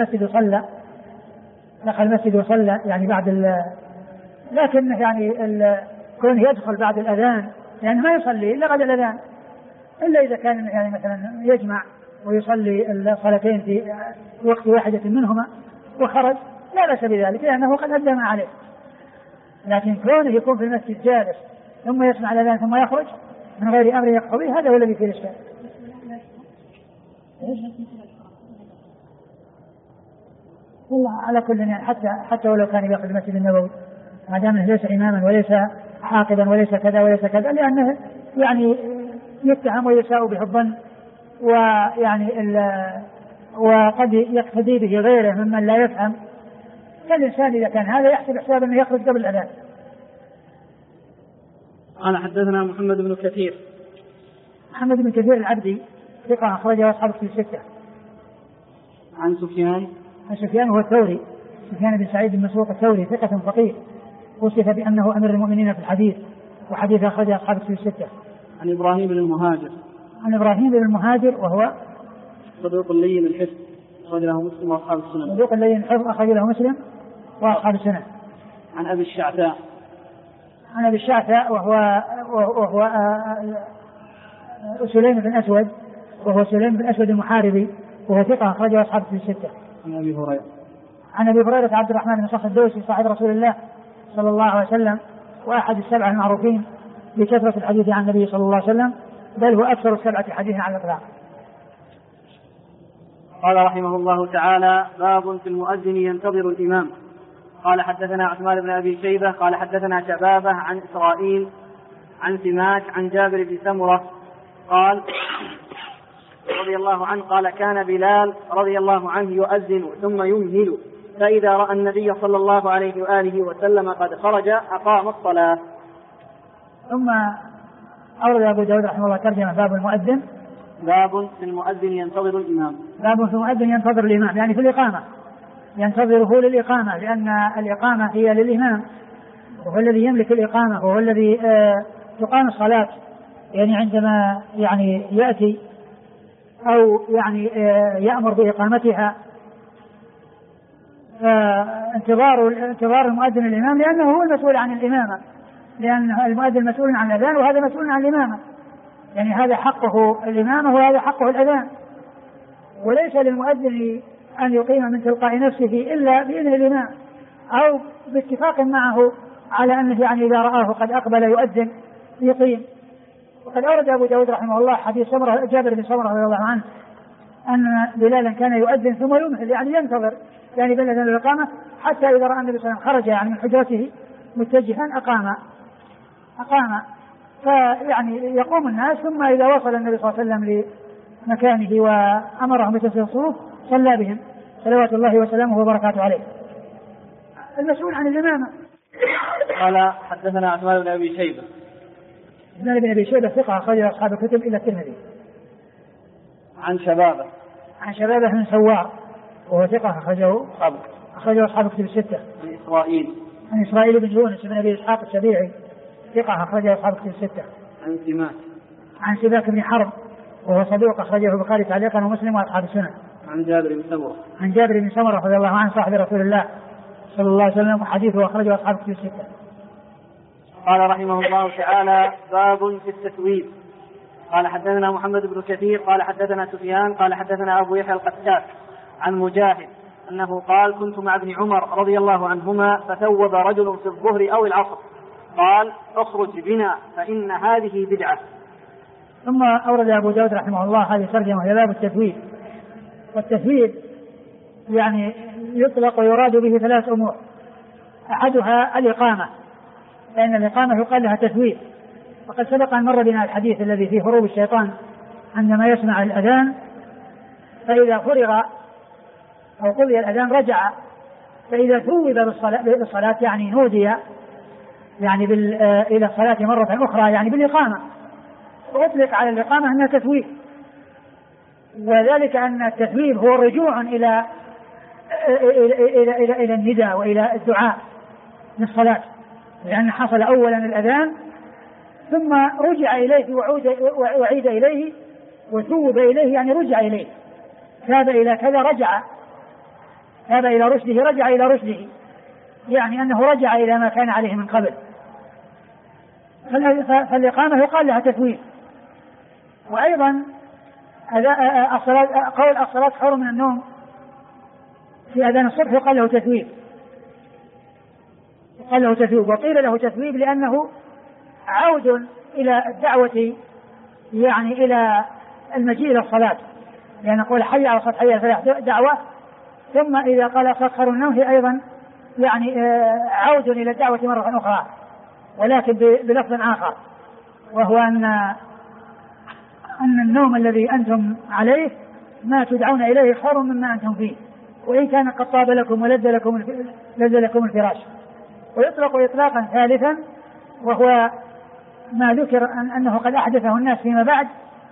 المسجد وصلى يعني بعد لكن يعني كونه يدخل بعد الأذان يعني ما يصلي إلا بعد الأذان، إلا إذا كان يعني مثلا يجمع ويصلي الصلاتين في وقت واحدة منهما وخرج لا بأس بذلك لأنه قد أدى ما عليه. لكن كونه يكون في المسجد جالس ثم يسمع الأذان ثم يخرج من غير أمر يقتضيه هذا هو الذي فيه الإشكال. والله على كل يعني حتى ولو كان يأخذ المسجد النبوي ما دام ليس إماما وليس حاقبا وليس كذا وليس كذا، لأنه يعني يتهم ويساء به الظن، ويعني وقد يقتدي به غيره ممن لا يفهم. فالإنسان إذا كان هذا يحسب حساب أنه يخرج قبل الأذان. قال حدثنا محمد بن كثير. محمد بن كثير العبدي ثقة أخرجه أصحاب الكتب الستة. عن سفيان هو الثوري، سفيان بن سعيد بن مسروق الثوري ثقة فقيه، وصف بأنه أمير المؤمنين في الحديث، وحديث أخرجه أصحاب الكتب الستة. عن إبراهيم بن المهاجر وهو صدوق لين الحفظ أخرج له مسلم وأصحاب السنن. عن أبي الشعثاء وهو سليم بن أسود، المحاربي، وهو ثقة أخرجه أصحاب الستة. عن أبي هريرة عبد الرحمن بن صخر الدوسي صاحب رسول الله صلى الله عليه وسلم وأحد السبعة المعروفين بكثرة الحديث عن النبي صلى الله عليه وسلم، بل هو أكثر السبعة حديثا على الإطلاق. قال رحمه الله تعالى: باب في المؤذن ينتظر الإمام. قال حدثنا عثمان بن أبي شيبة قال حدثنا شبابة عن إسرائيل عن سماك عن جابر بن سمرة قال رضي الله عنه قال: كان بلال رضي الله عنه يؤذن ثم يمهل فإذا رأى النبي صلى الله عليه وآله وسلم قد خرج أقام الصلاة. ثم أورد أبو داود رحمه الله ترجمة باب المؤذن. باب في المؤذن ينتظر الإمام. باب في المؤذن ينتظر الإمام، يعني في الإقامة ينتظره للإقامة، لأن الإقامة هي للإمام، وهو الذي يملك الإقامة، وهو الذي تقام الصلاة يعني عندما يعني يأتي أو يعني يأمر بإقامتها. انتظار المؤذن الإمام لأنه هو المسؤول عن الإمامة، لأن المؤذن مسؤول عن الأذان وهذا مسؤول عن الإمامة، يعني هذا حقه الإمامة وهذا حقه الأذان. وليس للمؤذن أن يقيم من تلقاء نفسه إلا بإذن الإمام أو باتفاق معه على أنه يعني إذا رآه قد أقبل يؤذن يقيم. وقد أورد أبو داود رحمه الله حديث جابر بن سمرة رضي الله عنه أن بلالا كان يؤذن ثم يمهل، يعني ينتظر يعني بين الأذان والإقامة حتى إذا رأى النبي صلى الله عليه وسلم خرج يعني من حجرته متجها أقام فيعني يقوم الناس، ثم إذا وصل النبي صلى الله عليه وسلم لمكانه وأمرهم بتسوية الصفوف صلى بهم صلوات الله وسلامه وبركاته عليه. المسؤول عن الإمامة. قال حدثنا عثمان بن أبي شيبة. عثمان بن أبي شيبة ثقة أخرج أصحاب الكتب إلى الترمذي. عن شبابة بن سوار وهو ثقة أخرجه أصحاب الكتب الستة. عن إسرائيل بن يونس بن أبي إسحاق السبيعي ثقة أخرجه أصحاب الكتب الستة. عن سباك بن حرب وهو صدوق أخرجه البخاري تعليقا ومسلم وأصحاب السنن. عن جابر بن سمرة رضي الله عنه صاحب رسول الله صلى الله عليه وسلم وحديثه أخرجه أصحاب الكتب الستة. قال رحمه الله تعالى باب في التثويب. قال حدثنا محمد بن كثير قال حدثنا سفيان قال حدثنا أبو يحيى القتات عن مجاهد أنه قال كنت مع ابن عمر رضي الله عنهما فثوب رجل في الظهر أو العصر قال اخرج بنا فإن هذه بدعة. ثم أورد أبو داود رحمه الله هذه ترجمة إلى باب التثويب. والتثويب يعني يطلق ويراد به ثلاث أمور، أحدها الإقامة، لأن الإقامة يقال لها تثويب. وقد سبق أن مر بنا الحديث الذي فيه هروب الشيطان عندما يسمع الأذان، فإذا فرغ أو قضي الأذان رجع، فإذا ثوب بالصلاة يعني نودي يعني إلى الصلاة مرة أخرى يعني بالإقامة، وأطلق على الإقامة أنها تثويب. وذلك أن التثويب هو رجوع إلى النداء وإلى الدعاء للصلاة، لأن حصل أولا الأذان ثم رجع إليه وعيد إليه وثوب إليه، يعني رجع إليه، تاب إلى كذا رجع، تاب إلى رشده رجع إلى رشده، يعني أنه رجع إلى ما كان عليه من قبل. فالإقامة يقال لها تثويب. وأيضا قول الصلاة خير من النوم في أذان الصبح يقال له تثويب، وقيل له تثويب لأنه عود إلى الدعوة، يعني إلى المجيء إلى الصلاة، لأن قول حي على الصلاة حي على الفلاح دعوة، ثم إذا قال الصلاة خير من النوم هي أيضا يعني عود إلى الدعوة مرة أخرى، ولكن بلفظ آخر، وهو أن النوم الذي أنتم عليه ما تدعون إليه خير مما أنتم فيه، وإن كان قد طاب لكم ولذ لكم الفراش. ويطلق إطلاقا ثالثا، وهو ما ذكر أنه قد أحدثه الناس فيما بعد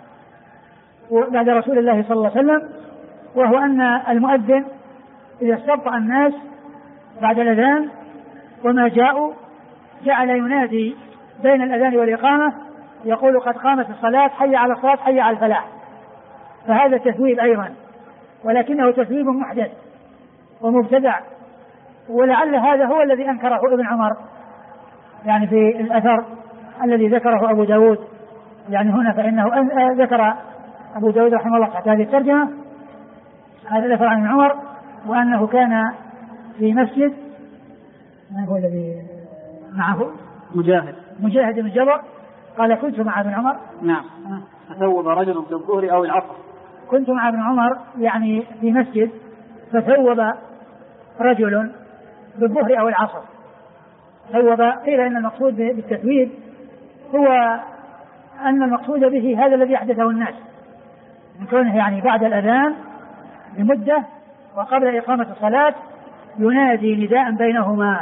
رسول الله صلى الله عليه وسلم، وهو أن المؤذن إذا استبطأ الناس بعد الأذان وما جاءوا جعل ينادي بين الأذان والإقامة يقول قد قامت الصلاة حي على الصلاة حي على الفلاح. فهذا تثويب أيضا، ولكنه تثويب محدث ومبتدع، ولعل هذا هو الذي أنكره ابن عمر يعني في الأثر الذي ذكره أبو داود يعني هنا. فإنه ذكر أبو داود رحمه الله تحت هذه الترجمة هذا الأثر عن ابن عمر، وأنه كان في مسجد، من هو الذي معه؟ مجاهد بن جبر قال كنت مع ابن عمر. نعم. فثوب رجل في الظهر أو العصر. كنت مع ابن عمر يعني في مسجد فثوب رجل بالظهر أو العصر. ثوب، قيل إن المقصود بالتثويب هو أن المقصود به هذا الذي أحدثه الناس من كونه يعني بعد الأذان بمدة وقبل إقامة الصلاة ينادي نداء بينهما،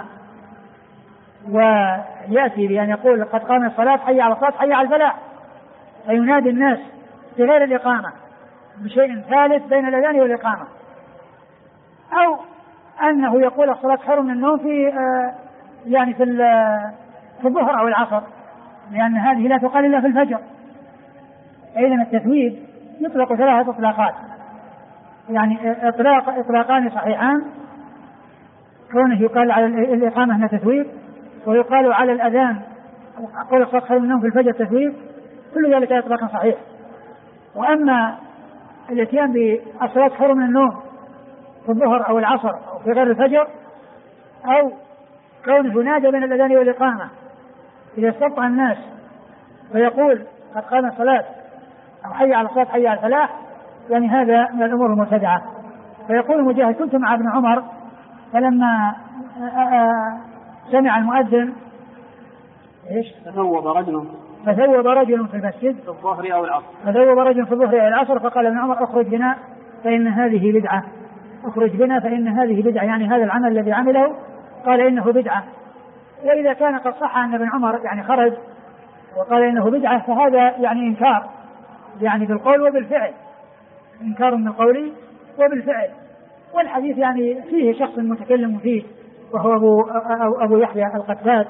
ويأتي بأن يقول قد قام الصلاة حي على الصلاة حي على الفلاح، فينادي الناس بغير الإقامة بشيء ثالث بين الأذان والإقامة، أو أنه يقول الصلاة خير من النوم في يعني في الظهر أو العصر، لأن هذه لا تقال إلا في الفجر. إذن التثويب يطلق 3 إطلاقات، يعني إطلاقان صحيحان، كونه يقال على الإقامة أنها تثويب، ويقال على الأذان قول الصلاة خير من النوم في الفجر تثويب، كل ذلك إطلاق صحيح. وأما الاتيان بالصلاة خير من النوم في الظهر أو العصر أو في غير الفجر، أو كونه ينادى بين الأذان والإقامة إذا استطاع الناس ويقول قد قام الصلاة أو حي على الصلاة حي على الفلاح، يعني هذا من الأمور المبتدعة. فيقول مجاهد كنت مع ابن عمر فلما سمع المؤذن فثوب رجل في المسجد في الظهر أو العصر، فثوب رجل في الظهر أو العصر، فقال ابن عمر اخرج بنا فإن هذه بدعة، اخرج بنا فإن هذه بدعة، يعني هذا العمل الذي عمله قال إنه بدعة. وإذا كان قد صح أن ابن عمر يعني خرج وقال إنه بدعة، فهذا يعني إنكار، يعني بالقول وبالفعل، إنكار من القول وبالفعل. والحديث يعني فيه شخص متكلم فيه وهو أبو يحيى القتاد،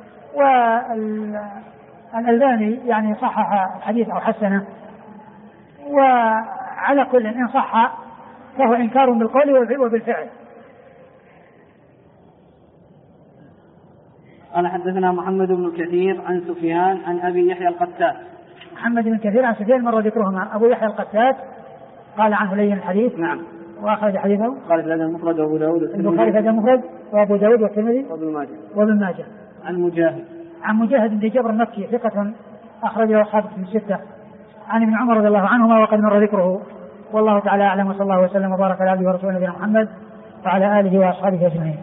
والألباني يعني صحح الحديث أو حسنه، وعلى كل إن صح فهو إنكار بالقول وبالفعل. قال حدثنا محمد بن كثير عن سفيان عن أبي يحيى القتاد. محمد بن كثير عن سفيان مر ذكرهما. أبو يحيى القتاد قال عنه لين الحديث. نعم. وأخرج حديثه قال في هذا المفرد وأبو داود البخاري في هذا المفرد وأبو داود والترمذي وابن ماجه. عن مجاهد بن جبر النفسي ثقة أخرجه أصحاب في 6 عن ابن عمر رضي الله عنهما وقد مر ذكره. والله تعالى أعلم، وصلى الله وسلم وبارك على عبده ورسوله نبينا محمد وعلى آله وأصحابه أجمعين.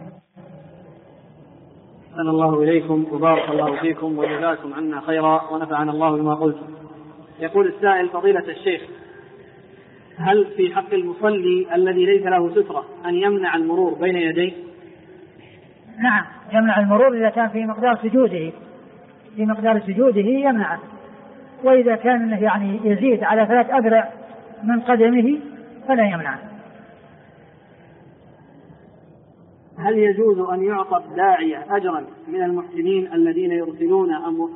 أحسن الله إليكم وبارك الله فيكم وجزاكم عنا خيرا ونفعنا الله بما قلتم. يقول السائل فضيلة الشيخ، هل في حق المصلي الذي ليس له سترة أن يمنع المرور بين يديه؟ نعم، يمنع المرور إذا كان في مقدار سجوده يمنعه، وإذا كان يعني يزيد على 3 أذرع من قدمه فلا يمنعه. هل يجوز أن يعطى الداعية أجرا من المحسنين الذين يرسلون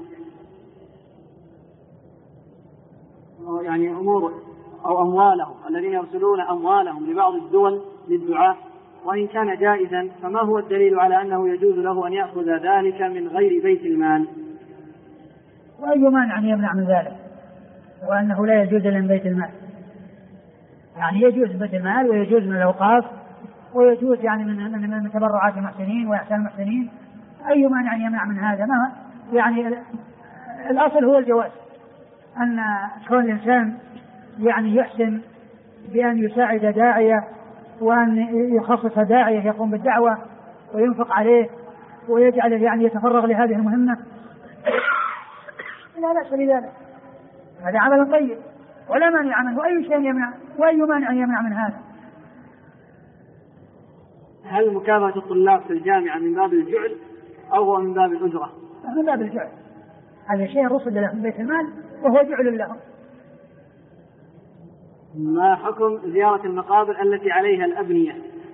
أموالهم الذين يرسلون أموالهم لبعض الدول للدعاء؟ وإن كان جائزا فما هو الدليل على أنه يجوز له أن يأخذ ذلك من غير بيت المال؟ وأي مانع أن يمنع من ذلك، وأنه لا يجوز إلا من بيت المال، يعني يجوز بيت المال ويجوز من الأوقاف ويجوز يعني من تبرعات المحسنين وإحسان المحسنين. أي مانع أن يمنع من هذا؟ ما يعني الأصل هو الجواز، أن كون الإنسان يعني يحسن بأن يساعد داعية وأن يخصص داعية يقوم بالدعوة وينفق عليه ويجعل يعني يتفرغ لهذه المهمة، لا بأس بذلك، هذا عمل طيب ولا مانع منه. أي شيء يمنع وأي مانع يمنع من هذا؟ هل مكافأة الطلاب في الجامعة من باب الجعل أو هو من باب الأجرة؟ من باب الجعل، هذا شيء رصد له من بيت المال وهو جعل لهم. ما حكم زيارة المقابر التي عليها الأبنية؟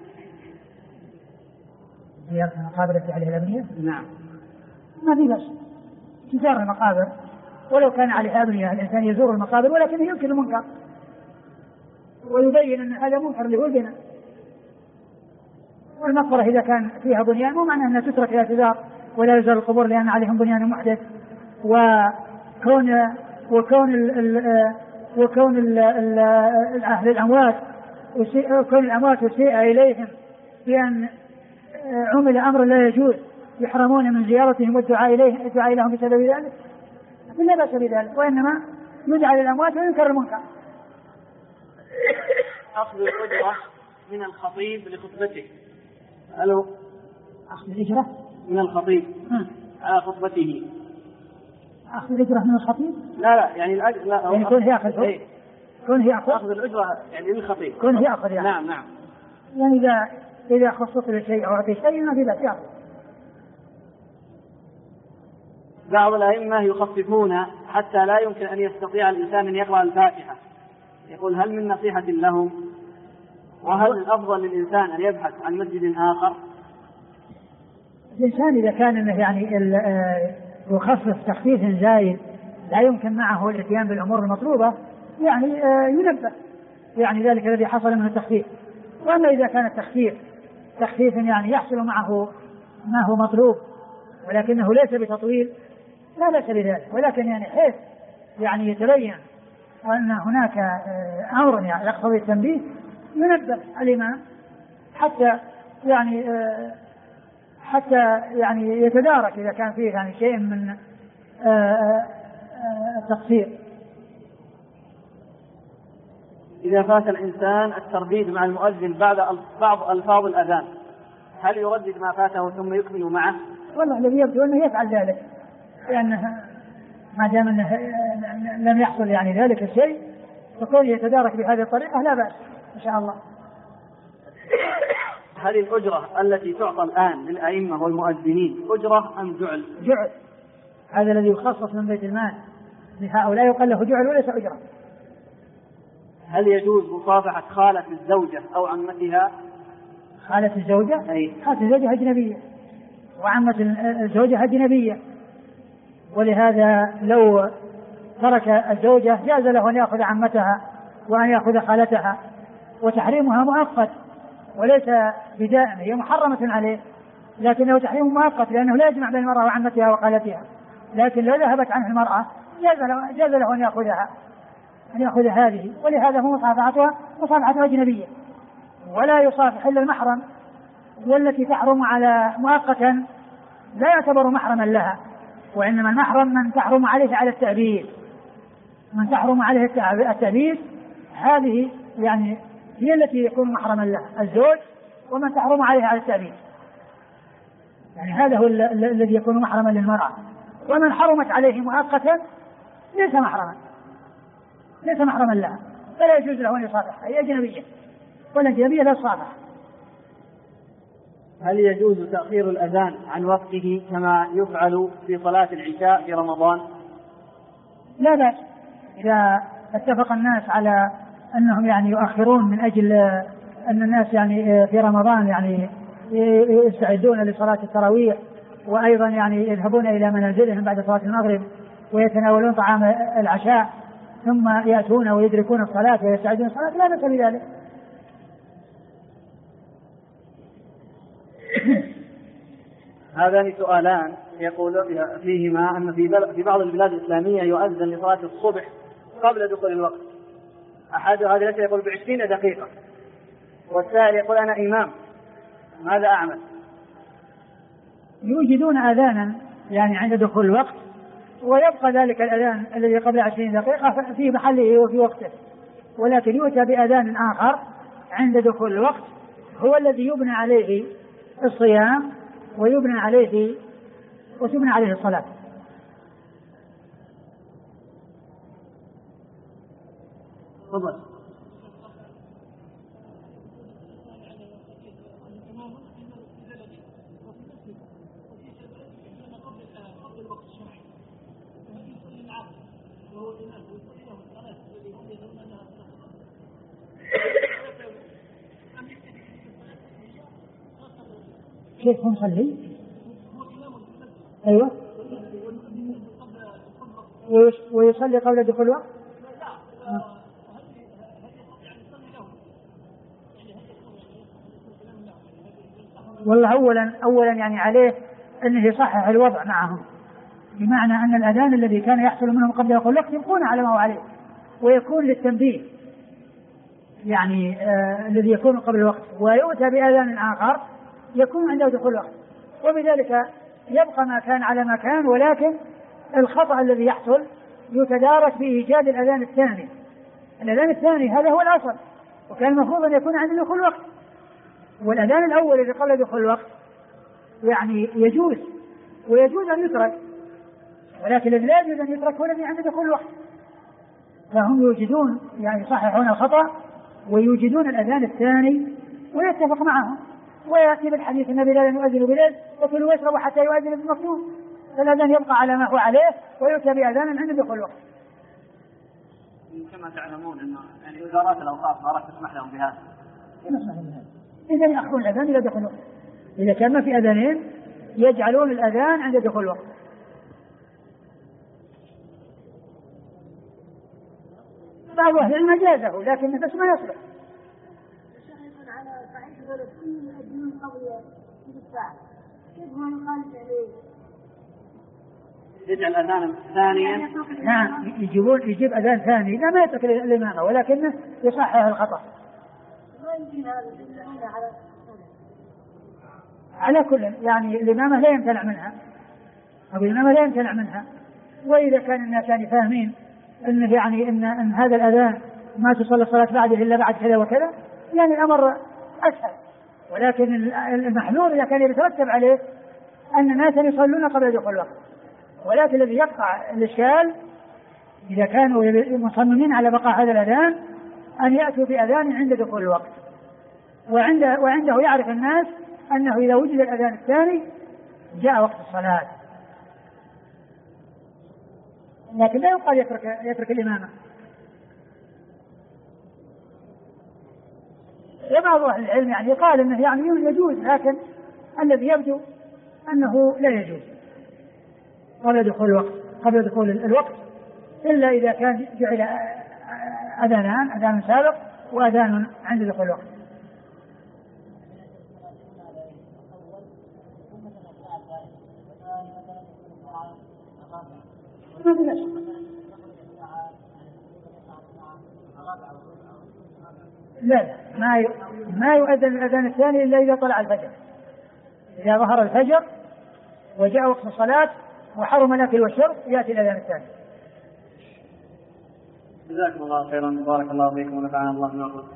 زيارة المقابر التي عليها الأبنية؟ نعم. ما في بس تزار المقابر ولو كان عليها أبنية، الإنسان يزور المقابر ولكن يمكن المنكر ويبين أن هذا منكر اللي هو البناء. والمقبرة إذا كان فيها بنيان مو معنى أنها تترك الاعتذار ولا يزار القبور لأن عليهم بنيان محدث، وكون أهل الأموات وكون الأموات يسيء إليهم بأن عمل أمر لا يجوز يحرمون من زيارتهم والدعاء لهم بسبب ذلك، لا بأس بذلك، وإنما يدعى للأموات وينكر المنكر. أخذ الأجرة من الخطيب لخطبته. أخذ الأجرة من الخطيب على خطبته. أخذ الأجرة من الخطيب؟ لا يعني الأجر لا، يعني كون هي أخذ أخذ الأجرة يعني من الخطيب، كون هي أخذ يعني. نعم. يعني إذا إذا خصص لشيء أو أعطي شيء ما في بأس يعطي. بعض الأئمة يخففون حتى لا يمكن أن يستطيع الإنسان أن يقرأ الفاتحة، يقول هل من نصيحة لهم؟ وهل الأفضل للإنسان أن يبحث عن مسجد آخر؟ الإنسان إذا كان يعني يخفف تخفيف زايد لا يمكن معه الاتيان بالأمور المطلوبة يعني ينبه، يعني ذلك الذي حصل منه التخفيف. وأما إذا كان تخفيف يعني يحصل معه ما هو مطلوب ولكنه ليس بتطويل لا بأس بذلك، ولكن يعني حيث يعني يتبين أن هناك أمر يعني يقتضي التنبيه ينبه الإمام حتى يعني يتدارك إذا كان فيه يعني شيء من التقصير. إذا فات الإنسان الترديد مع المؤذن بعض ألفاظ الأذان هل يردد ما فاته ثم يكمل معه؟ والله الذي يبدو أنه يفعل ذلك، لأنه ما دام أنه لم يحصل يعني ذلك الشيء فكون يتدارك بهذه الطريقة لا بأس إن شاء الله. هل الأجرة التي تعطى الآن للأئمة والمؤذنين أجرة أم جعل؟ جعل، هذا الذي يخصص من بيت المال لهؤلاء يقال له جعل وليس أجرة. هل يجوز مصافحة خالة الزوجة أو عمتها؟ خالة الزوجة؟ خالة الزوجة أجنبية وعمة الزوجة أجنبية، ولهذا لو ترك الزوجة جاز له أن يأخذ عمتها وأن يأخذ خالتها، وتحريمها مؤقت وليس بدائم، هي محرمة عليه لكنه تحريم مؤقت لأنه لا يجمع بين المرأة وعمتها وخالتها، لكن لو ذهبت عنه المرأة جاز له أن يأخذ هذه، ولهذا هو مصافحتها أجنبية، ولا يصافح إلا المحرم، والتي تحرم على مؤقتا لا يعتبر محرما لها، وإنما المحرم من تحرم عليه على التأبيد، من تحرم عليه التأبيد هذه يعني هي التي يكون محرما لها الزوج، ومن تحرم عليه على التأبيد يعني هذا هو الذي يكون محرما للمرأة، ومن حرمت عليه مؤقتا ليس محرما لها فلا يجوز له أن يصافح، هي أجنبية والأجنبية لا تصافح. هل يجوز تأخير الأذان عن وقته كما يفعل في صلاة العشاء في رمضان؟ لا بأس إذا اتفق الناس على أنهم يعني يؤخرون من أجل أن الناس يعني في رمضان يعني يستعدون لصلاة التراويح، وأيضا يعني يذهبون إلى منازلهم بعد صلاة المغرب ويتناولون طعام العشاء ثم يأتون ويدركون الصلاة ويستعدون الصلاة لا بأس بذلك. هذان سؤالان يقول فيهما أن في بعض البلاد الإسلامية يؤذن لصلاة الصبح قبل دخول الوقت، أحد هذه يقول ب20 دقيقة، والسائل يقول أنا إمام ماذا أعمل؟ يوجدون أذانا يعني عند دخول الوقت، ويبقى ذلك الأذان الذي قبل 20 دقيقة في محله وفي وقته، ولكن يؤتى بأذان آخر عند دخول الوقت هو الذي يبنى عليه الصيام وتبنى عليه الصلاة. تفضل. كيف نصلي؟ أيوة ويصلي قبل دخول الوقت. والله أولا يعني عليه أنه يصحح الوضع معهم، بمعنى أن الأذان الذي كان يحصل منهم قبل دخول الوقت يكون على ما هو عليه، ويكون للتنبيه يعني الذي يكون قبل الوقت، ويؤتى بأذان آخر يكون عنده دخول الوقت، وبذلك يبقى ما كان على ما كان، ولكن الخطأ الذي يحصل يتدارك بإيجاد الأذان الثاني. الأذان الثاني هذا هو الأصل، وكان المفروض أن يكون عند دخول الوقت، والأذان الأول الذي قبل دخول الوقت يعني ويجوز أن يترك، ولكن الذي لا يجوز أن يترك هو الذي عند دخول الوقت. فهم يوجدون يعني يصححون الخطأ ويوجدون الأذان الثاني ويتفق معهم، ويأتي بالحديث أن بلالا يؤذن بليل وكلوا واشربوا حتى يؤذن بالمكتوب، فالأذان يبقى على ما هو عليه ويؤتى بأذان عند دخول الوقت. كما تعلمون أنه يعني وزارات الأوقاف ما راح تسمح لهم بهذا. إذا يأخذون الأذان إلى دخول الوقت، إذا كان ما في أذانين يجعلون الأذان عند دخول الوقت. بعض أهل العلم جازه لكن بس ما يصلح. يجعل أذان ثانيا. نعم يجيب أذان ثاني لا ما يترك الإمامة ولكنه يصحح الخطأ. على كل يعني الإمامة لا يمتنع منها أو الإمامة لا يمتنع منها. وإذا كان الناس يعني فاهمين إن يعني إن هذا الأذان ما تصلي الصلاة بعده إلا بعد كذا وكذا يعني الأمر أسهل. ولكن المحذور إذا كان يترتب عليه أن الناس يصلون قبل دخول الوقت. ولكن الذي يقطع الإشكال إذا كانوا مصممين على بقاء هذا الأذان أن يأتوا بأذان عند دخول الوقت، وعنده يعرف الناس أنه إذا وجد الأذان الثاني جاء وقت الصلاة، لكن لا يقال يترك الإمامة. بعض أهل العلم يعني قال أنه يعني يجوز، لكن الذي يبدو أنه لا يجوز قبل دخول الوقت إلا إذا كان جعل أذانان، أذان سابق وأذان عند دخول الوقت. لا ما يؤذن الأذان الثاني إلا إذا طلع الفجر، إذا ظهر الفجر وجاء وقت الصلاة وحرم الأكل والشرب يأتي الأذان الثاني. جزاكم الله خيرا، بارك الله فيكم ونفعنا الله بما قلت.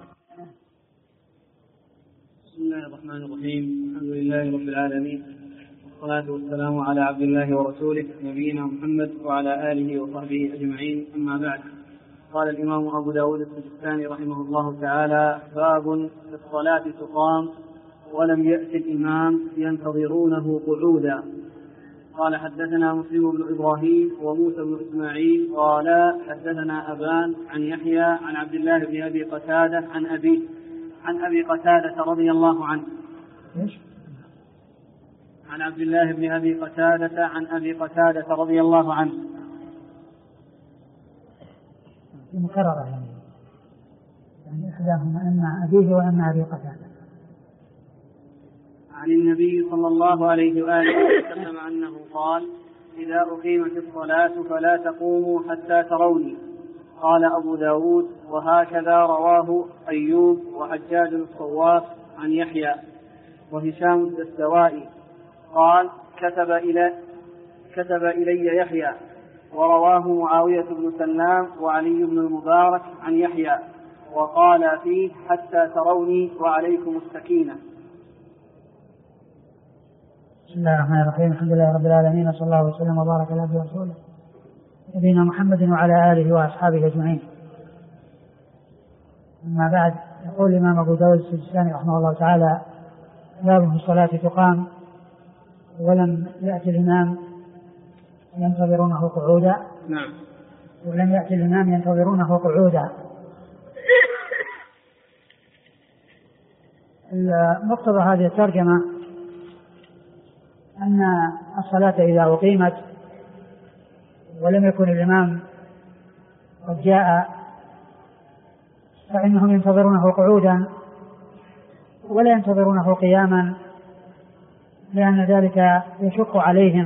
بسم الله الرحمن الرحيم، الحمد لله رب العالمين، والصلاة والسلام على عبد الله ورسوله نبينا محمد وعلى آله وصحبه أجمعين، أما بعد. قال الإمام أبو داود السجستاني رحمه الله تعالى: باب في الصلاة تقام ولم يأت الإمام ينتظرونه قعودا. قال: حدثنا مسلم بن إبراهيم وموسى بن إسماعيل قال: حدثنا أبان عن يحيى عن عبد الله بن أبي قتادة عن أبي قتادة رضي الله عنه. عن عبد الله بن أبي قتادة عن أبي قتادة رضي الله عنه. مكررة يعني إحداهما أما أبيه وأما أبي قتادة. عن النبي صلى الله عليه وآله وسلم أنه قال: إذا أقيمت الصلاة فلا تقوموا حتى تروني. قال أبو داود: وهكذا رواه أيوب وحجاج الصواف عن يحيى وهشام الدستوائي. قال: كتب إلي يحيى. ورواه معاوية بن سلام وعلي بن المبارك عن يحيى وقال فيه: حتى تروني وعليكم السكينة. بسم الله الرحمن الرحيم، الحمد لله رب العالمين، وصلى الله وسلم وبارك على عبده ورسوله نبينا محمد وعلى آله وأصحابه أجمعين. أما بعد، يقول الإمام أبو داود السجستاني رحمه الله تعالى: باب في الصلاة تقام ولم يأتي الإمام ينتظرونه قعودا. نعم. ولم يأتي الإمام ينتظرونه قعودا. مقتضى هذه الترجمة أن الصلاة إذا أقيمت ولم يكن الإمام قد جاء فإنهم ينتظرونه قعودا ولا ينتظرونه قياما، لأن ذلك يشق عليهم.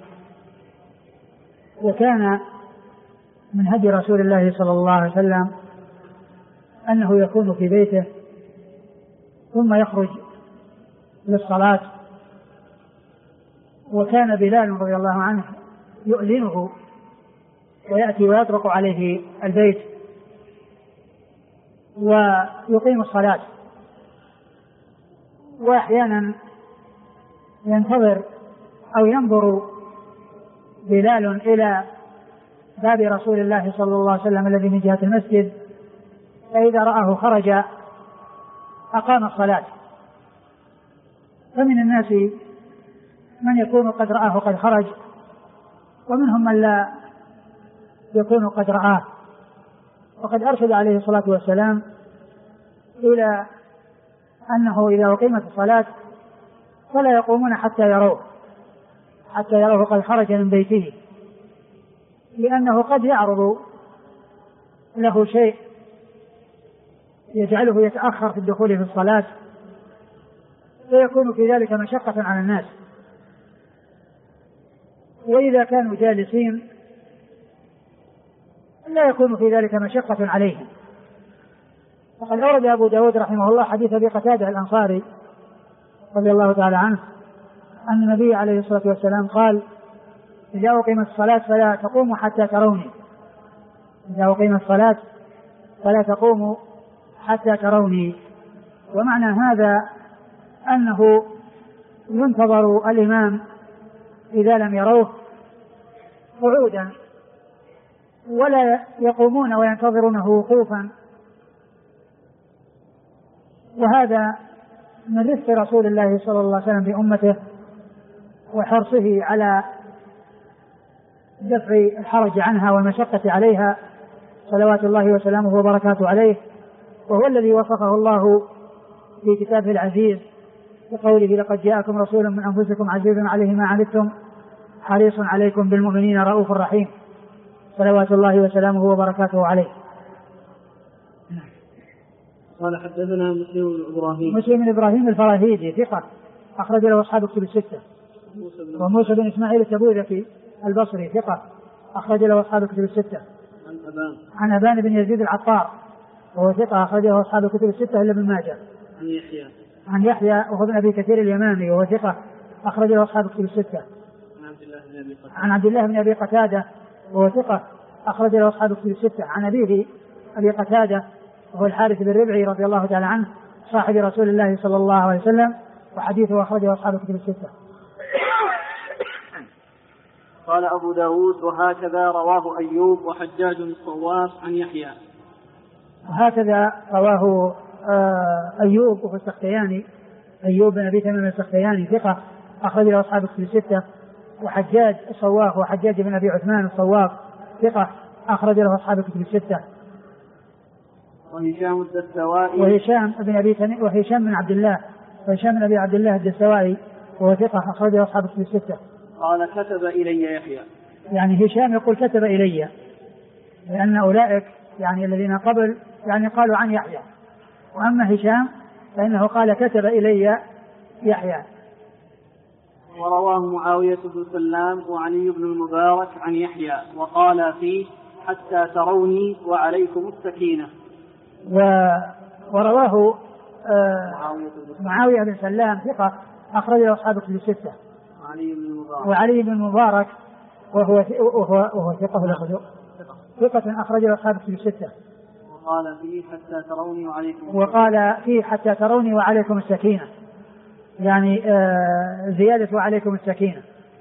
وكان من هدي رسول الله صلى الله عليه وسلم أنه يكون في بيته ثم يخرج للصلاة. وكان بلال رضي الله عنه يؤذنه ويأتي ويطرق عليه البيت ويقيم الصلاة. وأحيانا ينتظر أو ينظر بلال إلى باب رسول الله صلى الله عليه وسلم الذي من جهة المسجد، فإذا رآه خرج أقام الصلاة. فمن الناس من يكون قد رآه قد خرج، ومنهم من لا يكون قد رآه. وقد أرشد عليه الصلاة والسلام إلى أنه إذا أقيمت الصلاة فلا يقومون حتى يروه قد خرج من بيته، لأنه قد يعرض له شيء يجعله يتأخر في الدخول في الصلاة، فيكون في ذلك مشقة على الناس. وإذا كانوا جالسين لا يكون في ذلك مشقة عليهم. وقد أورد أبو داود رحمه الله حديث أبي قتادة الأنصاري رضي الله تعالى عنه أن النبي عليه الصلاة والسلام قال: إذا أقيمت الصلاة فلا تقوموا حتى تروني. إذا أقيمت الصلاة فلا تقوموا حتى تروني. ومعنى هذا أنه ينتظر الإمام إذا لم يروه قعودا، ولا يقومون وينتظرونه وقوفا. وهذا من رفق رسول الله صلى الله عليه وسلم بأمته وحرصه على دفع الحرج عنها والمشقة عليها صلوات الله وسلامه وبركاته عليه. وهو الذي وصفه الله في كتابه العزيز بقوله: لقد جاءكم رسول من أنفسكم عزيز عليه ما عنتم حريص عليكم بالمؤمنين رؤوف رحيم، صلوات الله وسلامه وبركاته عليه. قال حدثنا مسلم بن إبراهيم الفراهيدي ثقة أخرج له أصحاب الكتب الستة. وموسى بن إسماعيل التبوذكي البصري ثقة أخرج له أصحاب الكتب الستة. عن أبان بن يزيد العطار وهو ثقة أخرج له أصحاب الكتب الستة إلا ابن ماجه. عن يحيى وهو ابن أبي كثير اليمامي وهو ثقة أخرج له أصحاب الكتب الستة. عن عبد الله بن أبي قتادة وهو ثقة أخرج له أصحاب الكتب الستة. عن أبيه أبي قتادة وهو الحارث بن ربعي رضي الله تعالى عنه صاحب رسول الله صلى الله عليه وسلم، وحديثه أخرجه أصحاب الكتب الستة. قال أبو داود: وهكذا رواه أيوب وحجاج الصواف عن يحيى. وهكذا رواه أيوب وهو السختياني، أيوب بن أبي تميم السختياني ثقة أخرج له أصحاب الكتب الستة. وحجاج الصواف وحجاج بن أبي عثمان الصواف ثقة أخرج له أصحاب الكتب الستة. وهشام الدستوائي وهشام بن عبد الله وهشام بن أبي عبد الله الدستوائي وهو ثقة أخرج له أصحاب الكتب الستة. قال: كتب إلي يحيى. يعني هشام يقول كتب إلي، لأن أولئك يعني الذين قبل يعني قالوا عن يحيى، وأما هشام فإنه قال كتب إلي يحيى. ورواه معاوية بن سلام وعلي بن المبارك عن يحيى وقال فيه: حتى تروني وعليكم السكينة. ورواه معاوية بن سلام ثقة أخرج له أصحاب الكتب الستة. وعلي بن المبارك وهو ثقة أخرج له أصحاب الكتب الستة. وقال فيه: حتى تروني وعليكم السكينة، يعني زيادة وعليكم السكينة.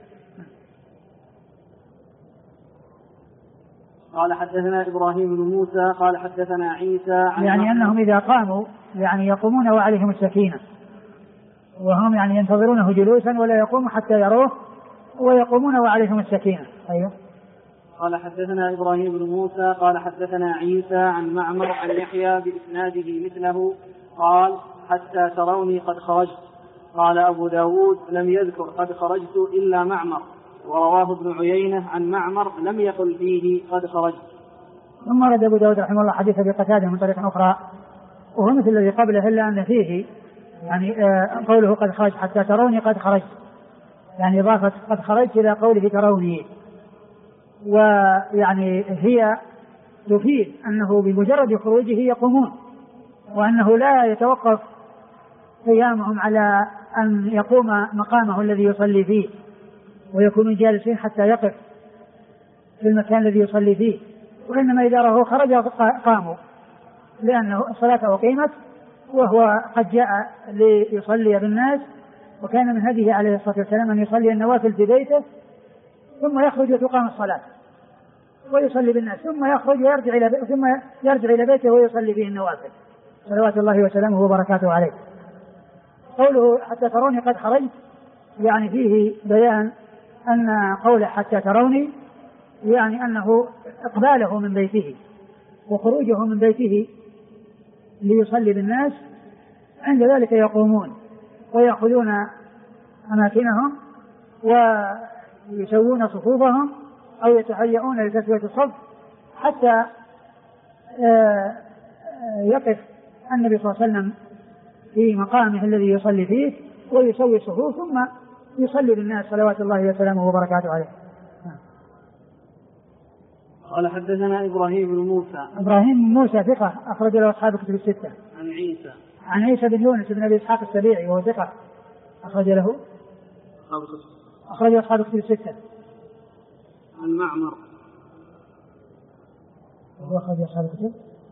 قال حدثنا إبراهيم بن موسى قال حدثنا عيسى يعني أنهم إذا قاموا يعني يقومون وعليهم السكينة، وهم يعني ينتظرونه جلوسا ولا يقوموا حتى يروه، ويقومون وعليهم السكينة. أيوه. قال حدثنا إبراهيم بن موسى قال حدثنا عيسى عن معمر عن يحيى بإسناده مثله قال: حتى تروني قد خرجت. قال أبو داود: لم يذكر قد خرجت إلا معمر. ورواه ابن عيينة عن معمر لم يقل فيه قد خرجت. ثم رد أبو داود رحمه الله حديث أبي قتادة من طريق أخرى وهو مثل الذي قبله، إلا أن فيه يعني قوله قد خرج حتى تروني قد خرجت، يعني إضافة قد خرجت إلى قوله تروني. ويعني هي تفيد أنه بمجرد خروجه يقومون، وأنه لا يتوقف قيامهم على أن يقوم مقامه الذي يصلي فيه، ويكونوا جالسين حتى يقف في المكان الذي يصلي فيه، وإنما إذا رأوه خرج قاموا، لأنه الصلاة أقيمت وهو قد جاء ليصلي بالناس، وكان من هديه عليه الصلاة والسلام أن يصلي النوافل في بيته ثم يخرج وتقام الصلاة ويصلي بالناس، ثم يخرج ويرجع إلى بيته ويصلي به النوافل صلوات الله وسلامه وبركاته عليه. قوله حتى تروني قد خرجت يعني فيه بيان أن قوله حتى تروني يعني أنه إقباله من بيته وخروجه من بيته ليصلي بالناس، عند ذلك يقومون ويأخذون أماكنهم ويسوون صفوفهم أو يتهيئون لتسوية الصف حتى يقف النبي صلى الله عليه وسلم في مقامه الذي يصلي فيه ويسوي الصفوف ثم يصلي بالناس صلوات الله وسلامه وبركاته عليه. قال حدثنا إبراهيم بن موسى. إبراهيم بن موسى ثقة أخرج له أصحاب الكتب الستة. عن عيسى بن يونس بن أبي إسحاق السبيعي وهو ثقة أخرج له أصحاب الكتب الستة. عن معمر وهو أخرج أصحاب الكتب.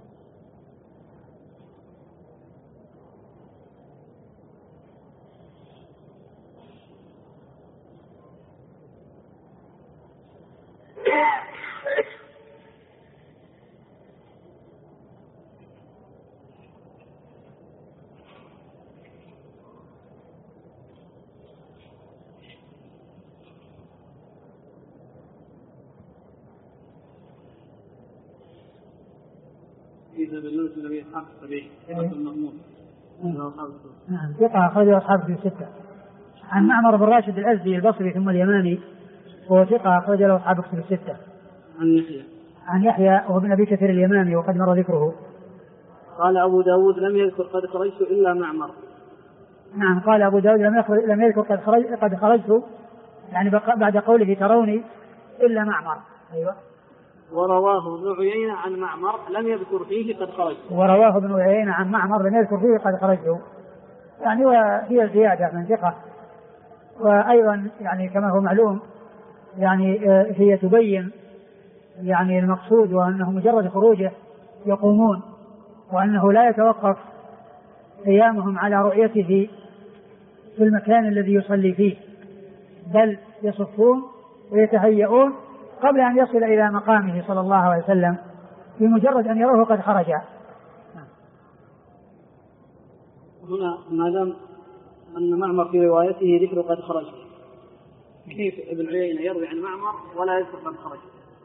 نعم ثقة أخرجه أصحاب في الستة. عن معمر بن راشد الأزدي البصري ثم اليماني وهو ثقة أخرج له أصحاب في الستة. عن يحيى وهو ابن أبي كثير اليماني وقد مر ذكره. قال أبو داود لم يذكر قد خرجت إلا معمر. نعم قال أبو داود لم يذكر قد خرجت يعني بعد قوله تروني إلا معمر. أيوة. ورواه ابن عيينة عن معمر لم يذكر فيه قد خرجت. ورواه ابن عيينة عن معمر لم يذكر فيه قد خرجت يعني وهي زيادة من ثقة. وأيضا يعني كما هو معلوم يعني هي تبين يعني المقصود وأنه مجرد خروجه يقومون وأنه لا يتوقف قيامهم على رؤيته في المكان الذي يصلي فيه بل يصفون ويتهيئون قبل أن يصل إلى مقامه صلى الله عليه وسلم بمجرد أن يروه قد خرج. هنا ما دام أن معمر في روايته ذكر قد خرج كيف ابن عيينة يروي عن معمر ولا يذكر قد خرج؟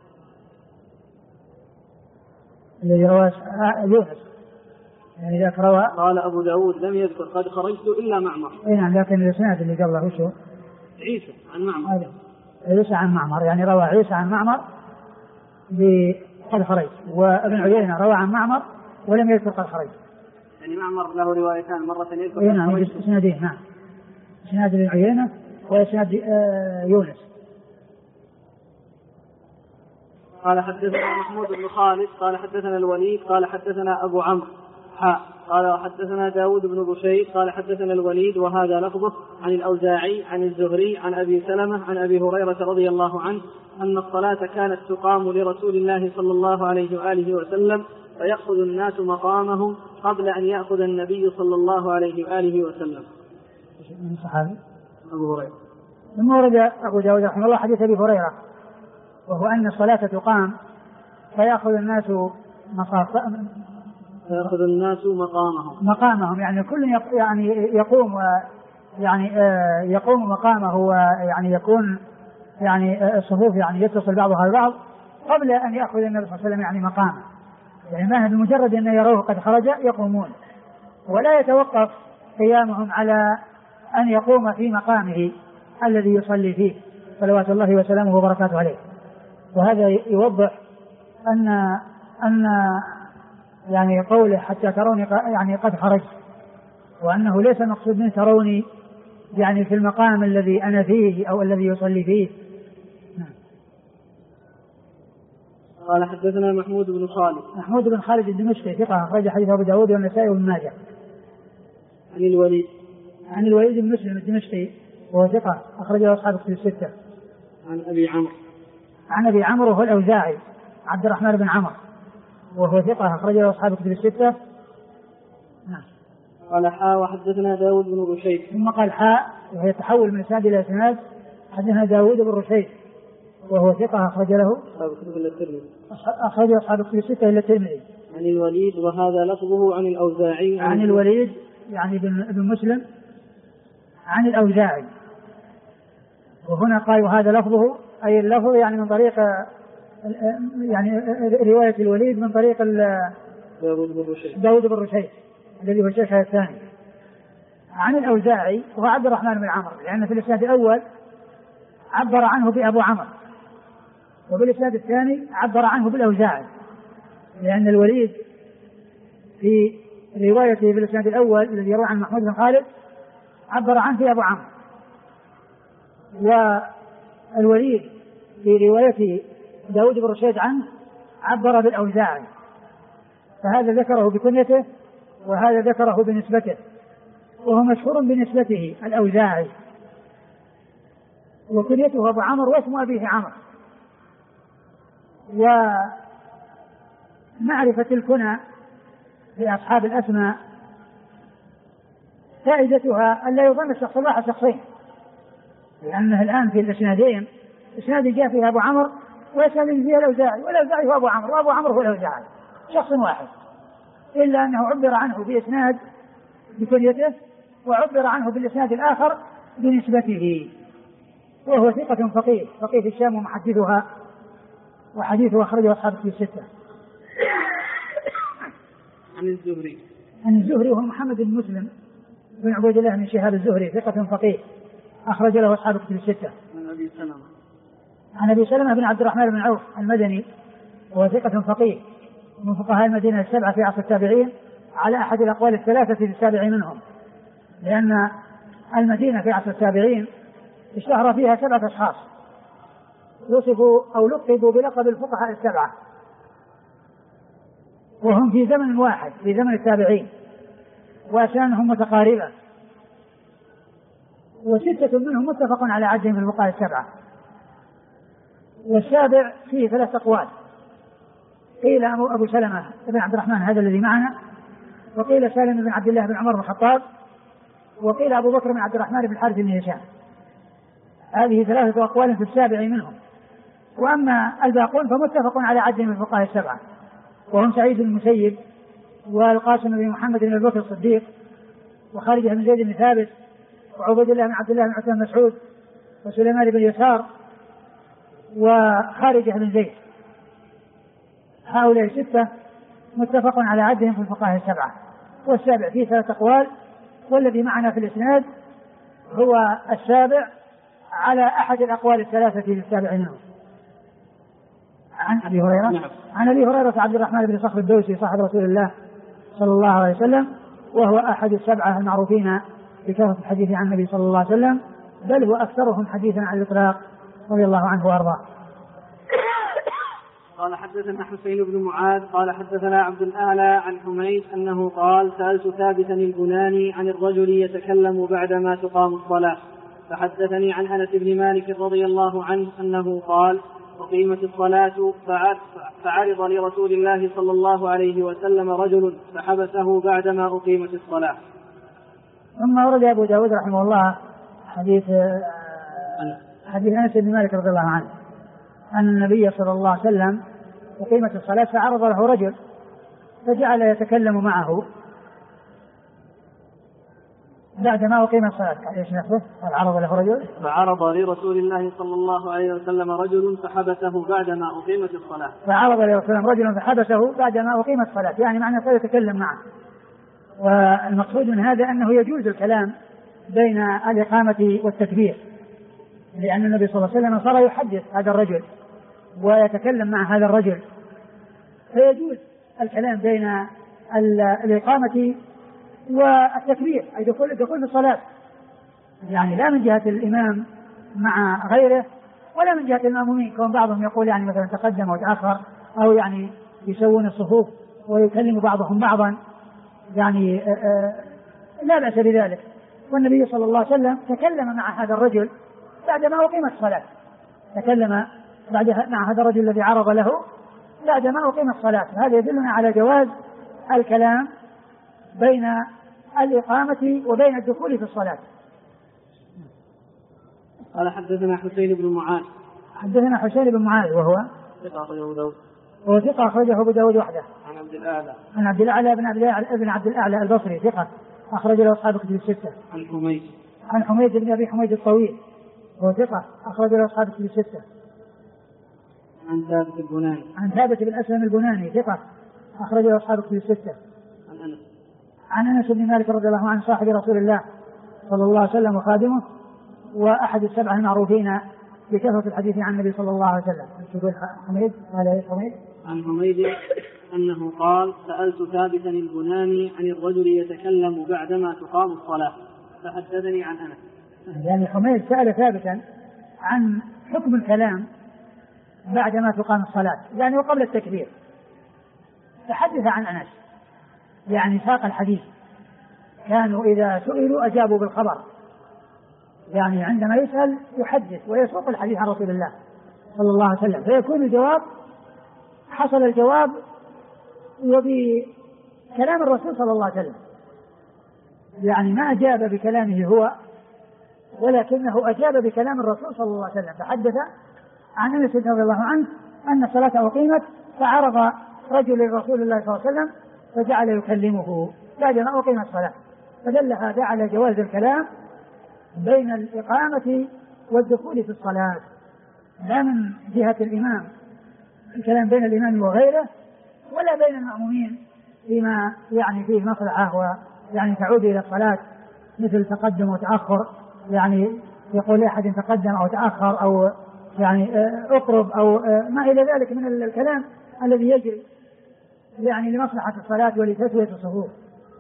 الذي رواه يونس يعني ذاك روى. قال أبو داود لم يذكر قد خرجت إلا معمر. نعم لكن الإسناد اللي قبله وشو؟ عيسى عن معمر. عيسى عن معمر يعني روى عيسى عن معمر بقد خرجت وابن عيينة روى عن معمر ولم يذكر قد خرجت. يعني معمر له روايتان مرة يذكر قد نعم خرجت. إسنادين نعم إسناد ابن عيينة وإسناد يونس. قال حدثنا محمود بن خالد قال حدثنا الوليد قال حدثنا أبو عمرو قال حدثنا داود بن بشير قال حدثنا الوليد وهذا لفظه عن الأوزاعي عن الزهري عن أبي سلمة عن أبي هريرة رضي الله عنه أن الصلاة كانت تقام لرسول الله صلى الله عليه وآله وسلم فيأخذ الناس مقامهم قبل أن يأخذ النبي صلى الله عليه وآله وسلم. من صحابي أبو هريرة. ثم ورد أبو داود رحمه الله حديث أبي هريرة وهو أن الصلاة تقام فيأخذ الناس مقامهم يعني كل يعني يقوم يعني يقوم مقامه ويعني يكون يعني الصفوف يعني يتصل بعضها ببعض قبل أن يأخذ النبي صلى الله عليه وسلم يعني مقامه يعني ما بمجرد أن يروه قد خرج يقومون ولا يتوقف قيامهم على أن يقوم في مقامه الذي يصلي فيه صلوات الله وسلامه وبركاته عليه. وهذا يوضح أن يعني قوله حتى تروني يعني قد خرج وأنه ليس المقصود من تروني يعني في المقام الذي أنا فيه أو الذي يصلي فيه. قال حدثنا محمود بن خالد الدمشقي ثقة أخرج حديث أبو داود والنسائي وابن ماجه. عن الوليد بن مسلم الدمشقي وهو ثقة أخرجه أصحاب الكتب الستة. عن أبي عمرو وهو الأوزاعي عبد الرحمن بن عمرو وهو ثقة أخرجه أصحاب الكتب الستة. قال وحدثنا داود بن رشيد ثم قال وهي تحول من إسناد إلى إسناد. حدثنا داود بن رشيد وهو ثقة أخرجه أصحاب الكتب الستة إلا الترمذي. عن الوليد وهذا لفظه عن الأوزاعي عن الوليد يعني بن مسلم عن الأوزاعي. وهنا قال وهذا لفظه أي اللفظ يعني من طريق يعني رواية الوليد من طريق داود بن رشيد الذي هو الشيخ الثاني عن الأوزاعي وهو عبد الرحمن بن عمرو، لأن في الإسناد الأول عبر عنه بأبو عمرو، وبالإسناد الثاني عبر عنه بالأوزاعي، لأن الوليد في روايته في الإسناد الأول الذي يروي عن محمود بن خالد عبر عنه بأبو عمرو، والوليد في رواية داود بن رشيد عنه عبر بالأوزاعي، فهذا ذكره بكنيته وهذا ذكره بنسبته، وهو مشهور بنسبته الأوزاعي، وكنيته أبو عمرو واسم أبيه عمرو. ومعرفة الكنى لأصحاب الأسماء فائدتها أن لا يظن الشخص الواحد شخصين، لأنه الآن في الإسنادين إسناد جاء فيها أبو عمرو وإسناد فيها الأوزاعي، والأوزاعي هو أبو عمرو وأبو عمرو هو الأوزاعي، شخص واحد، إلا أنه عبر عنه بإسناد بكنيته وعبر عنه بالإسناد الآخر بنسبته، وهو ثقة فقيه في الشام ومحدثها، وحديثه أخرجه أصحاب الكتب الستة. عن الزهري وهو محمد بن مسلم بن عبيد الله بن شهاب الزهري ثقة فقيه أخرج له أصحاب الكتب الستة. عن أبي سلمة بن عبد الرحمن بن عوف المدني وهو ثقة فقيه من فقهاء المدينة السبعة في عصر التابعين على أحد الأقوال الثلاثة في السابع منهم، لأن المدينة في عصر التابعين اشتهر فيها 7 أشخاص وصفوا أو لقبوا بلقب الفقهاء السبعة، وهم في زمن واحد في زمن التابعين، وأسنانهم متقاربة، و6 منهم متفق على عدهم في الفقهاء السبعة، والسابع فيه 3 أقوال، قيل أبو سلمة بن عبد الرحمن هذا الذي معنا، وقيل سالم بن عبد الله بن عمر بن الخطاب، وقيل أبو بكر بن عبد الرحمن بن الحارث بن هشام. هذه 3 أقوال في السابع منهم، وأما الباقون فمتفق على عدهم في الفقهاء السبعة، وهم سعيد بن المسيب والقاسم بن محمد بن أبي بكر الصديق وخالد بن زيد بن ثابت وعبيد الله بن عبد الله بن عثمان مسعود وسليمان بن يسار وخالد بن زيد. هؤلاء 6 متفق على عدهم في الفقهاء السبعة، والسابع فيه 3 أقوال، والذي معنا في الإسناد هو السابع على أحد الأقوال الثلاثة في السابع منه. عن أبي هريرة نعم. عن أبي هريرة عبد الرحمن بن صخر الدوسي صاحب رسول الله صلى الله عليه وسلم، وهو أحد ال7 المعروفين بكثرة الحديث عن النبي صلى الله عليه وسلم، بل هو أكثرهم حديثا عن الإطلاق رضي الله عنه وأرضاه. قال حدثنا حسين بن معاذ قال حدثنا عبد الأعلى عن حميد أنه قال سألت ثابتا البناني عن الرجل يتكلم بعدما تقام الصلاة، فحدثني عن أنس بن مالك رضي الله عنه أنه قال أقيمت الصلاة فعرض لرسول الله صلى الله عليه وسلم رجل فحبسه بعدما أقيمت الصلاة. ثم ورد أبو داود رحمه الله حديث أنس بن مالك رضي الله عنه أن النبي صلى الله عليه وسلم أقيمت الصلاة فعرض له رجل فجعل يتكلم معه بعدما أقيمت الصلاة. ايش نفسه؟ عرض له رجل فعرض لرسول الله صلى الله عليه وسلم رجل فحبسه بعدما أقيمت الصلاة. فعرض لرسول الله رجل فحبسه بعدما أقيمت الصلاة، يعني معنى صار يتكلم معه. والمقصود من هذا أنه يجوز الكلام بين الإقامة والتكبير، لأن النبي صلى الله عليه وسلم صار يحدث هذا الرجل ويتكلم مع هذا الرجل، فيجوز الكلام بين الإقامة والتكبير أي دخول في الصلاة، يعني لا من جهة الإمام مع غيره ولا من جهة المأمومين، كون بعضهم يقول يعني مثلا تقدم وتأخر أو يعني يسوون الصفوف ويكلم بعضهم بعضا، يعني لا بأس بذلك. والنبي صلى الله عليه وسلم تكلم مع هذا الرجل بعدما أقيمت الصلاة، تكلم مع هذا الرجل الذي عرض له بعدما أقيمت الصلاة. هذا يدلنا على جواز الكلام بين الإقامة وبين الدخول في الصلاة. قال حدثنا حسين بن معاذ. حدثنا حسين بن معاذ وهو ثقة أخرجه أبو داود وحده. عن عبد الأعلى بن عبد الأعلى البصري ثقة أخرج له أصحاب الكتب الستة. عن حميد بن أبي حميد الطويل هو ثقة أخرج له أصحاب الكتب الستة. عن ثابت البناني. عن ثابت بن أسلم البناني ثقة أخرج له أصحاب الكتب الستة. عن أنس بن مالك رضي الله عنه صاحب رسول الله صلى الله عليه وسلم وخادمه وأحد السبعة المعروفين بكثرة الحديث عن النبي صلى الله عليه وسلم. حميد قال حميد عن حميد أنه قال سألت ثابتا البناني عن الرجل يتكلم بعدما تقام الصلاة فحدثني عن أنس. يعني حميد سأل ثابتا عن حكم الكلام بعدما تقام الصلاة يعني وقبل التكبير فحدث عن أنس يعني ساق الحديث كانوا إذا سئلوا أجابوا بالخبر يعني عندما يسأل يحدث ويسوق الحديث عن رسول الله صلى الله عليه وسلم فيكون الجواب حصل الجواب وبكلام الرسول صلى الله عليه وسلم يعني ما أجاب بكلامه هو ولكنه أجاب بكلام الرسول صلى الله عليه وسلم فحدث عن أنس رضي الله عنه أن الصلاة أقيمت فعرض رجل لرسول الله صلى الله عليه وسلم فجعل يكلمه بعدما أقيم الصلاة فدل هذا على جواز الكلام بين الإقامة والدخول في الصلاة لا من جهة الإمام الكلام بين الإمام وغيره ولا بين المأمومين فيما يعني فيه مصلحة ويعني تعود إلى الصلاة مثل تقدم وتأخر يعني يقول أحد تقدم أو تأخر أو يعني أقرب أو ما إلى ذلك من الكلام الذي يجري يعني لمصلحة الصلاة ولتسوية الصفوف.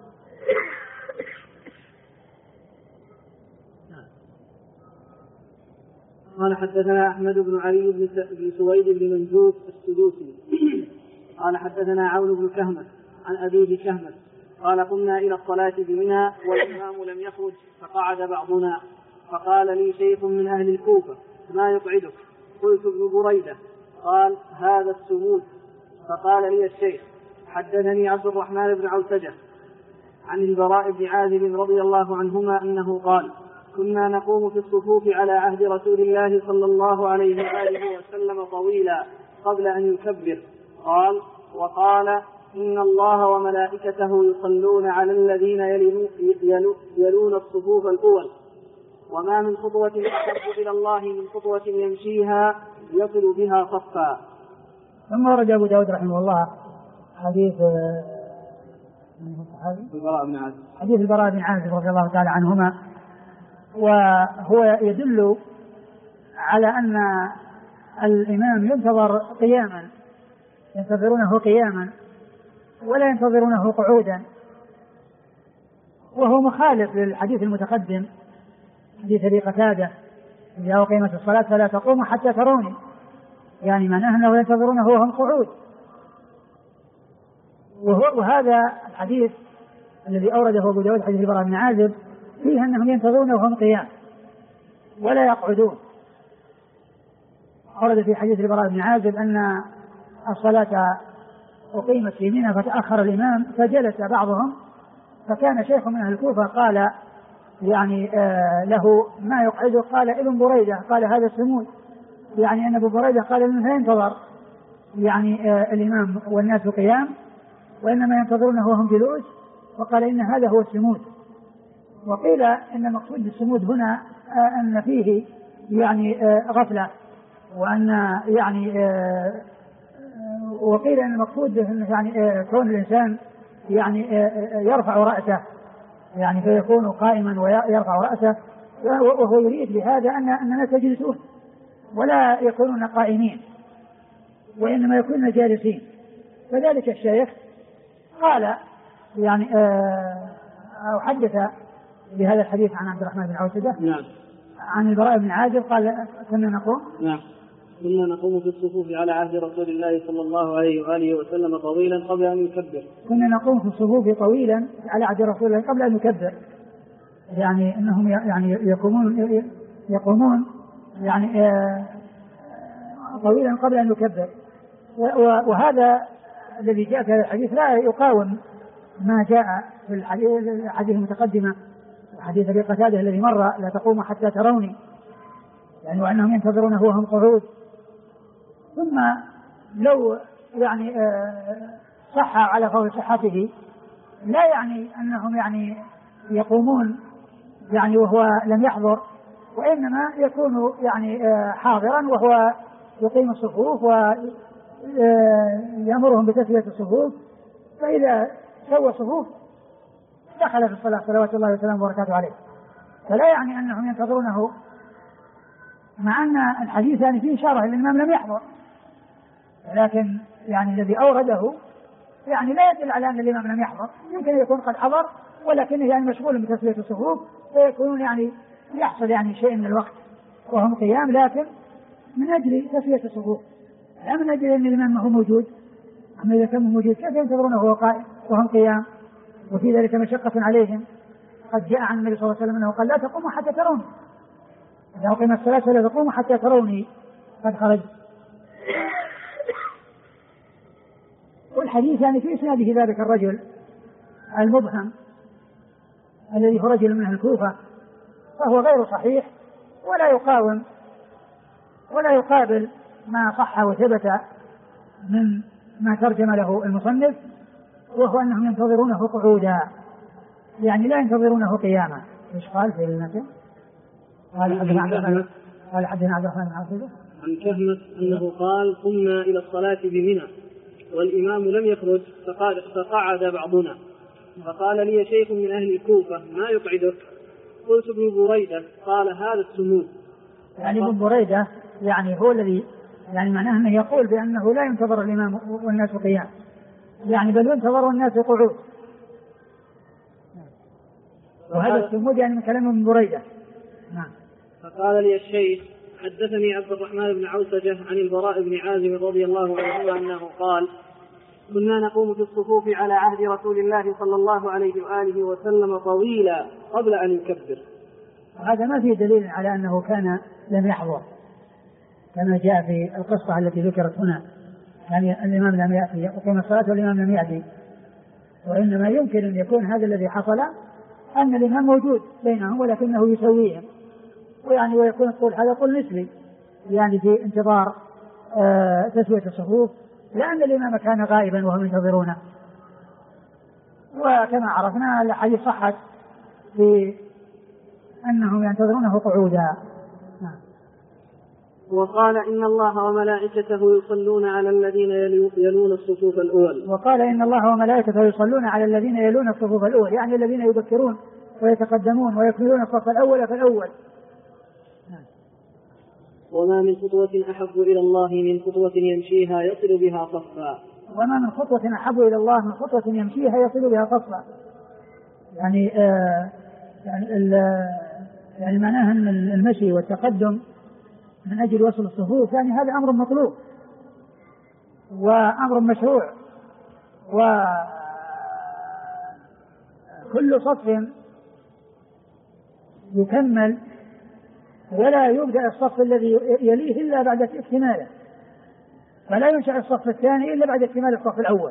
قال حدثنا أحمد بن علي بن سويد بن منجوب السدوسي قال حدثنا عون بن كهمس عن أبيه كهمس قال قمنا إلى الصلاة بمنى والإمام لم يخرج فقعد بعضنا فقال لي شيخ من أهل الكوفة ما يقعدك؟ قلت ابن بريدة. قال هذا السمود. فقال لي الشيخ حدثني عبد الرحمن بن عوسجة عن البراء بن عازب رضي الله عنهما أنه قال كنا نقوم في الصفوف على عهد رسول الله صلى الله عليه وآله وسلم طويلا قبل أن يكبر. قال وقال إن الله وملائكته يصلون على الذين يلون الصفوف الأول وما من خطوة أحب إلى الله من خطوة يمشيها يصل بها صفا. ثم ورد أبو داود رحمه الله حديث البراء بن عازب رضي الله تعالى عنهما وهو يدل على أن الإمام ينتظر قياما ينتظرونه قياما ولا ينتظرونه قعودا وهو مخالف للحديث المتقدم حديث أبي قتادة إذا أقيمت الصلاة فلا تقوموا حتى تروني يعني معناه أنه ينتظرونه وهم قعود وهذا الحديث الذي أورده أبو داود حديث البراء بن عازب فيه أنهم ينتظرون وهم قيام ولا يقعدون. أورد في حديث البراء بن عازب أن الصلاة أقيمت في منى فتأخر الإمام فجلس بعضهم فكان شيخ من أهل الكوفة قال يعني له ما يقعده؟ قال ابن بريدة. قال هذا السمود يعني أن أبو بريدة قال إنه ينتظر يعني الإمام والناس قيام وإنما ينتظرونه وهم جلوس وقال إن هذا هو السمود. وقيل إن المقصود بالسمود هنا أن فيه يعني غفلة وأن يعني وقيل أن المقصود يعني كون الإنسان يعني يرفع رأسه يعني فيكون قائما ويرفع رأسه وهو يريد بهذا أن الناس يجلسون ولا يكونون قائمين وإنما يكونون جالسين. فذلك الشيخ قال يعني أو حدث بهذا الحديث عن عبد الرحمن بن عوسجة عن البراء بن عازب قال كنا نقوم كنا نقوم في الصفوف على عهد رسول الله صلى الله عليه وآله وسلم طويلا قبل أن يكبر. كنا نقوم في الصفوف طويلا على عهد رسول الله قبل أن يكبر يعني أنهم يعني يقومون يعني طويلا قبل أن يكبر. وهذا الذي جاء في هذا الحديث لا يقاوم ما جاء في الحديث المتقدمة حديث أبي قتادة الذي مر لا تقوم حتى تروني يعني وأنهم ينتظرونه وهم قعود. ثم لو يعني صح على قول صحته لا يعني أنهم يعني يقومون يعني وهو لم يحضر، وإنما يكون يعني حاضرا وهو يقيم الصفوف ويأمرهم بتسوية الصفوف، فإذا سوى الصفوف دخل في الصلاة صلوات الله وسلامه وبركاته عليه. فلا يعني أنهم ينتظرونه، مع أن الحديث يعني فيه إشارة إلى الإمام لم يحضر، لكن يعني الذي أورده يعني لا يدل على أن الإمام لم يحضر، يمكن أن يكون قد حضر ولكنه يعني مشغول بتسوية الصفوف، فيكون يعني يحصل يعني شيء من الوقت وهم قيام، لكن من أجل تسوية الصفوف لا من أجل أن الإمام ما هو موجود. أما إذا كان موجود كيف ينتظرونه وهو قائم وهم قيام؟ وفي ذلك مشقة عليهم. قد جاء عن النبي صلى الله عليه وسلم أنه قال لا تقوموا حتى تروني، إذا أقيمت الصلاة فلا تقوموا حتى تروني قد خرجت. والحديث يعني في إسناده ذلك الرجل المبهم الذي هو رجل من أهل الكوفة، فهو غير صحيح ولا يقاوم ولا يقابل ما صح وثبت من ما ترجم له المصنف، وهو أنهم ينتظرونه قعودا، يعني لا ينتظرونه قياما. ايش قال في المتن؟ قال حدثنا عبد الرحمن بن عاصم عن كهمة أنه قال قمنا إلى الصلاة بمنى والإمام لم يخرج فقعد بعضنا، فقال لي شيخ من أهل الكوفة ما يقعدك؟ قلت ابن بريدة، قال هذا السمود. يعني ابن بريدة يعني هو الذي يعني معناه أنه يقول بأنه لا ينتظر الإمام والناس قيام، يعني بل ينتظر الناس قعود، وهذا السمود يعني من كلام ابن بريدة. نعم. فقال لي الشيخ حدثني عبد الرحمن بن عوسجة عن البراء بن عازب رضي الله عنه أنه قال كنا نقوم في الصفوف على عهد رسول الله صلى الله عليه وآله وسلم طويلا قبل أن يكبر. هذا ما فيه دليل على أنه كان لم يحضر كما جاء في القصة التي ذكرت هنا، يعني الإمام لم يأتي يقيم الصلاة والإمام لم يأتي، وإنما يمكن أن يكون هذا الذي حصل أن الإمام موجود بينهم ولكنه يسويهم، ويعني ويكون الطول هذا طول نسبي يعني في انتظار تسوية الصفوف، لأن الإمام كان غائبا وهم ينتظرونه. وكما عرفنا الحديث صحت في أنهم ينتظرونه قعودا. وقال إن الله وملائكته يصلون على الذين يلون الصفوف الأول. وقال إن الله وملائكته يصلون على الذين يلون الصفوف الأول، يعني الذين يبكرون ويتقدمون ويكملون الصف الأول فالأول. وما من خطوة أحب إلى الله من خطوة يمشيها يصل بها صفا. وما من خطوة أحب إلى الله من خطوة يمشيها يصل بها صفا، يعني يعني معناها أن المشي والتقدم من أجل وصل الصفوف يعني هذا أمر مطلوب وأمر مشروع، وكل صف يكمل ولا يبدأ الصف الذي يليه إلا بعد اكتماله، فلا ينشأ الصف الثاني إلا بعد اكتمال الصف الأول،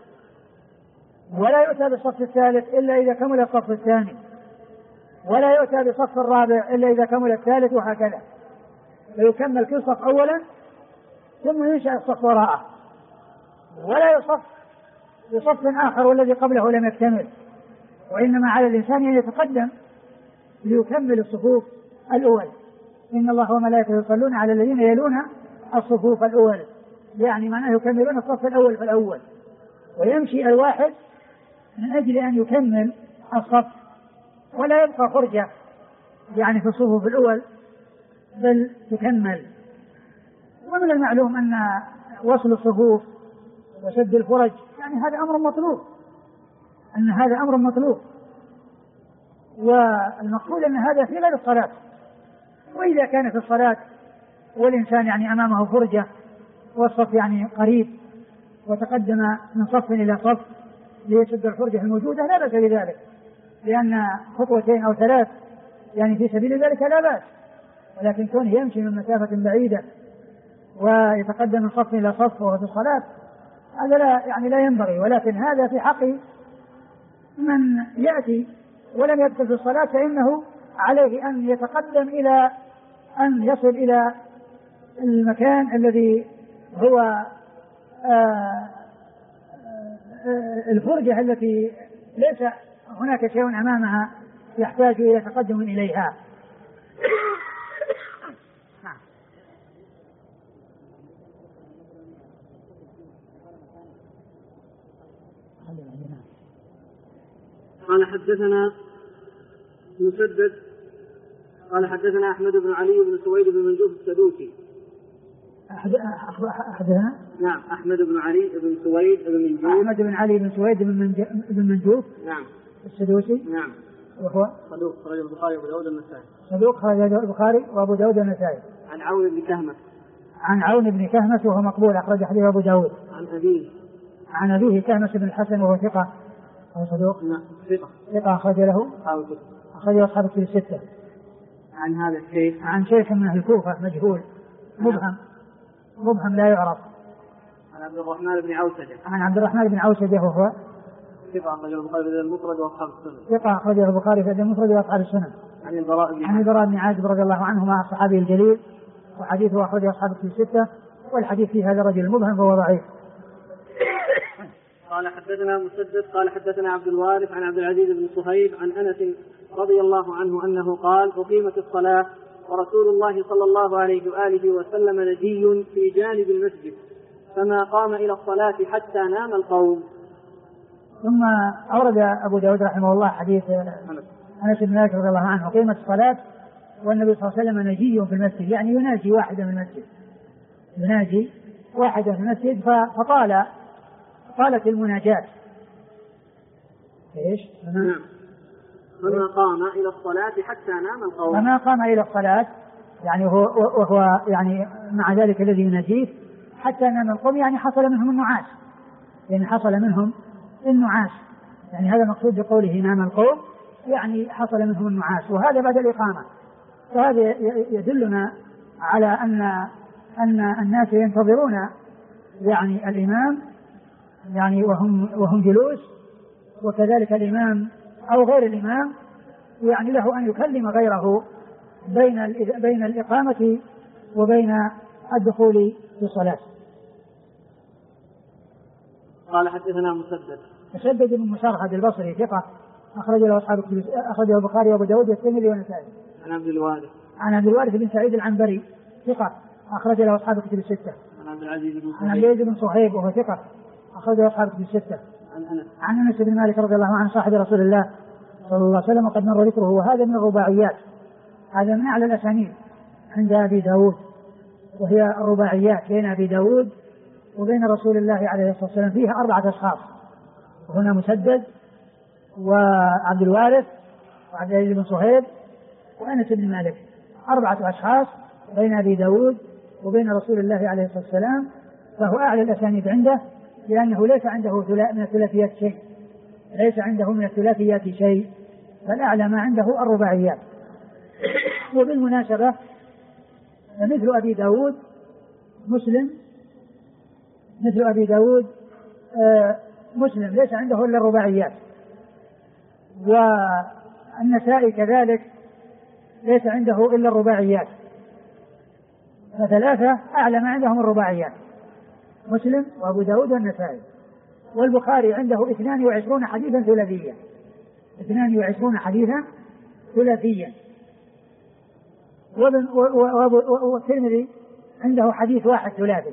ولا يؤتى بالصف الثالث إلا إذا كمل الصف الثاني، ولا يؤتى بالصف الرابع إلا إذا كمل الثالث، وهكذا فيكمل كل صف أولا ثم ينشأ الصف وراءه، ولا يصف بصف آخر والذي قبله لم يكتمل، وإنما على الإنسان أن يتقدم ليكمل الصفوف الأول. إن الله وملائكته يصلون على الذين يلون الصفوف الأول، يعني معناه يكملون الصف الأول فالأول، ويمشي الواحد من أجل أن يكمل الصف ولا يبقى فرجة يعني في الصفوف الأول بل تكمل. ومن المعلوم أن وصل الصفوف وسد الفرج يعني هذا أمر مطلوب، أن هذا أمر مطلوب، والمقصود أن هذا في غير الصلاة. وإذا كان في الصلاة والإنسان يعني أمامه فرجة والصف يعني قريب وتقدم من صف إلى صف ليسد الفرجة الموجودة لا بأس بذلك، لأن خطوتين أو ثلاث يعني في سبيل ذلك لا بأس، ولكن كونه يمشي من مسافة بعيدة ويتقدم من صف إلى صف وهو في الصلاة هذا لا ينبغي. ولكن هذا في حق من يأتي ولم يدخل في الصلاة، فإنه عليه أن يتقدم إلى أن يصل إلى المكان الذي هو الفرجة التي ليس هناك شيء أمامها يحتاج إلى تقدم إليها. قال حدثنا مسدد قال حدثنا أحمد بن علي بن سويد بن منجوف السدوسي. نعم أحمد بن علي بن سويد بن منجوف. أحمد بن علي بن سويد بن منجوف. نعم السدوسي. نعم. وهو صدوق خرج البخاري وأبو داود النسائي. صدوق خرج البخاري وأبو داود النسائي. عن عون بن كهمة. عن عون بن كهمة وهو مقبول أخرج حديث أبو داود. عن أبيه كهمة بن الحسن وهو ثقة. هو صدوق. نعم ثقة أخرج له أصحاب الكتب الستة. عن هذا الشيخ عن شيخ من أهل الكوفة مجهول مبهم لا يعرف. عن عبد الرحمن بن عوسجة. عن عبد الرحمن بن عوسجة وهو ثقة أخرجه البخاري في المفرد وأصحاب السنن. ثقة أخرجه البخاري في المفرد وأصحاب السنن. عن البراء بن عازب رضي الله عنهما الصحابي الجليل وحديثه أخرجه أصحاب الكتب الستة والحديث في هذا الرجل مبهم فهو ضعيف. قال حدثنا مسدد قال حدثنا عبد الوارث عن عبد العزيز بن صهيب عن أنس رضي الله عنه أنه قال أقيمت الصلاة ورسول الله صلى الله عليه وآله وسلم نجي في جانب المسجد فما قام إلى الصلاة حتى نام القوم. ثم أورد أبو داود رحمه الله حديث أنس بن مالك رضي الله عنه أقيمت الصلاة والنبي صلى الله عليه وسلم نجي في المسجد يعني يناجي واحدا في المسجد فطالت المناجاة. ايش؟ فما قام إلى الصلاة حتى نام القوم. فما قام إلى الصلاة يعني وهو يعني مع ذلك الذي يناجيه حتى نام القوم يعني حصل منهم النعاس يعني هذا مقصود بقوله نام القوم يعني حصل منهم النعاس وهذا بعد الإقامة. فهذا يدلنا على أن الناس ينتظرون يعني الإمام يعني وهم جلوس وكذلك الإمام أو غير الإمام يعني له أن يكلم غيره بين الإقامة وبين الدخول في الصلاة. قال حدثنا مسدد بن مسرهد البصري ثقة أخرجه البخاري وأبو داود والترمذي والنسائي. عن عبد الوارث بن سعيد العنبري ثقة أخرج له أصحاب الكتب الستة. عن عبد العزيز بن صهيب وهو ثقة أخرج له أصحاب الكتب الستة. عن أنس بن مالك رضي الله عنه صاحب رسول الله صلى الله عليه وسلم وقد مر ذكره وهذا من الرباعيات. هذا من أعلى الأسانيد عند أبي داود وهي الرباعيات بين أبي داود وبين رسول الله عليه الصلاة والسلام فيها 4 أشخاص. هنا مسدد وعبد الوارث وعبد العزيز بن صهيب وأنس بن مالك 4 أشخاص بين أبي داود وبين رسول الله عليه الصلاة والسلام فهو أعلى الأسانيد عنده لأنه ليس عنده من الثلاثيات شيء فالأعلى ما عنده الرباعيات. وبالمناسبة مثل أبي داود مسلم ليس عنده إلا الرباعيات والنسائي كذلك ليس عنده إلا الرباعيات فثلاثة أعلى ما عندهم الرباعيات مسلم وأبو داود والنسائي. والبخاري عنده 22 حديثا ثلاثيا والترمذي عنده حديث واحد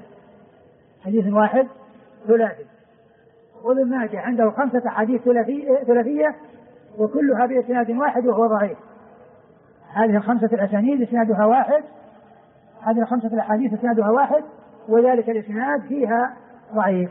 ثلاثي وابن ماجه عنده 5 حديث ثلاثية وكلها بإسناد واحد وهو ضعيف. هذه 5 الأسانيد إسنادها واحد هذه 5 الأحاديث إسنادها واحد وذلك الإسناد فيها ضعيف.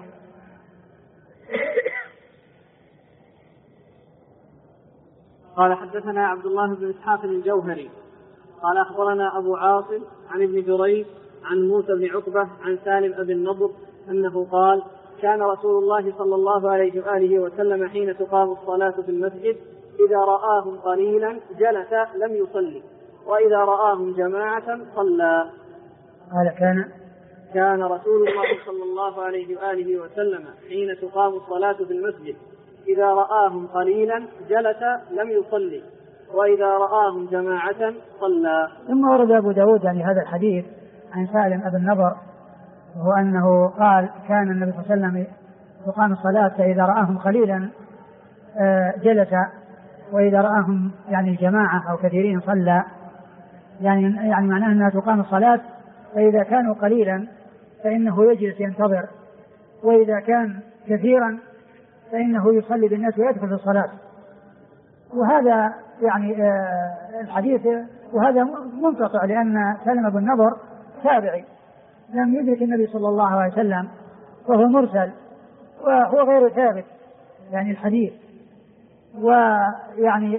قال حدثنا عبد الله بن إسحاق الجوهري قال أخبرنا أبو عاصم عن ابن جريج عن موسى بن عقبة عن سالم أبي النضر أنه قال كان رسول الله صلى الله عليه وآله وسلم حين تقام الصلاة في المسجد إذا رآهم قليلا جلس لم يصلي وإذا رآهم جماعة صلى. قال كان رسول الله صلى الله عليه وآله وسلم حين تقام الصلاة في المسجد إذا رآهم قليلا جلس لم يصلي وإذا رآهم جماعة صلى. ثم ورد أبو داود يعني هذا الحديث عن سالم أبي النضر وهو أنه قال كان النبي صلى الله عليه وسلم تقام الصلاة فإذا رآهم قليلا جلس وإذا رآهم يعني الجماعة أو كثيرين صلى، يعني معناه أنها تقام الصلاة. فإذا كانوا قليلا فإنه يجلس ينتظر، وإذا كان كثيرا فإنه يصلي بالناس ويدخل في الصلاة. وهذا يعني الحديث، وهذا منقطع لأن سلمة بن نضر تابعي لم يدرك النبي صلى الله عليه وسلم، وهو مرسل وهو غير ثابت يعني الحديث، ويعني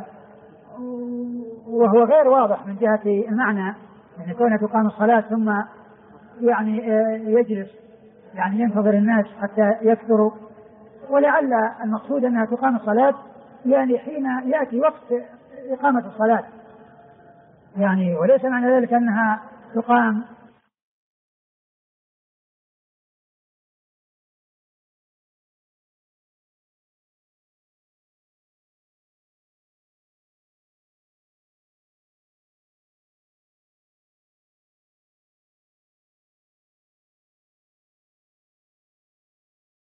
وهو غير واضح من جهة المعنى، يعني كونه تقام الصلاة ثم يعني يجلس يعني ينتظر الناس حتى يكثروا. ولعل المقصود أنها تقام الصلاة يعني حين يأتي وقت إقامة الصلاة، يعني وليس معنى ذلك أنها تقام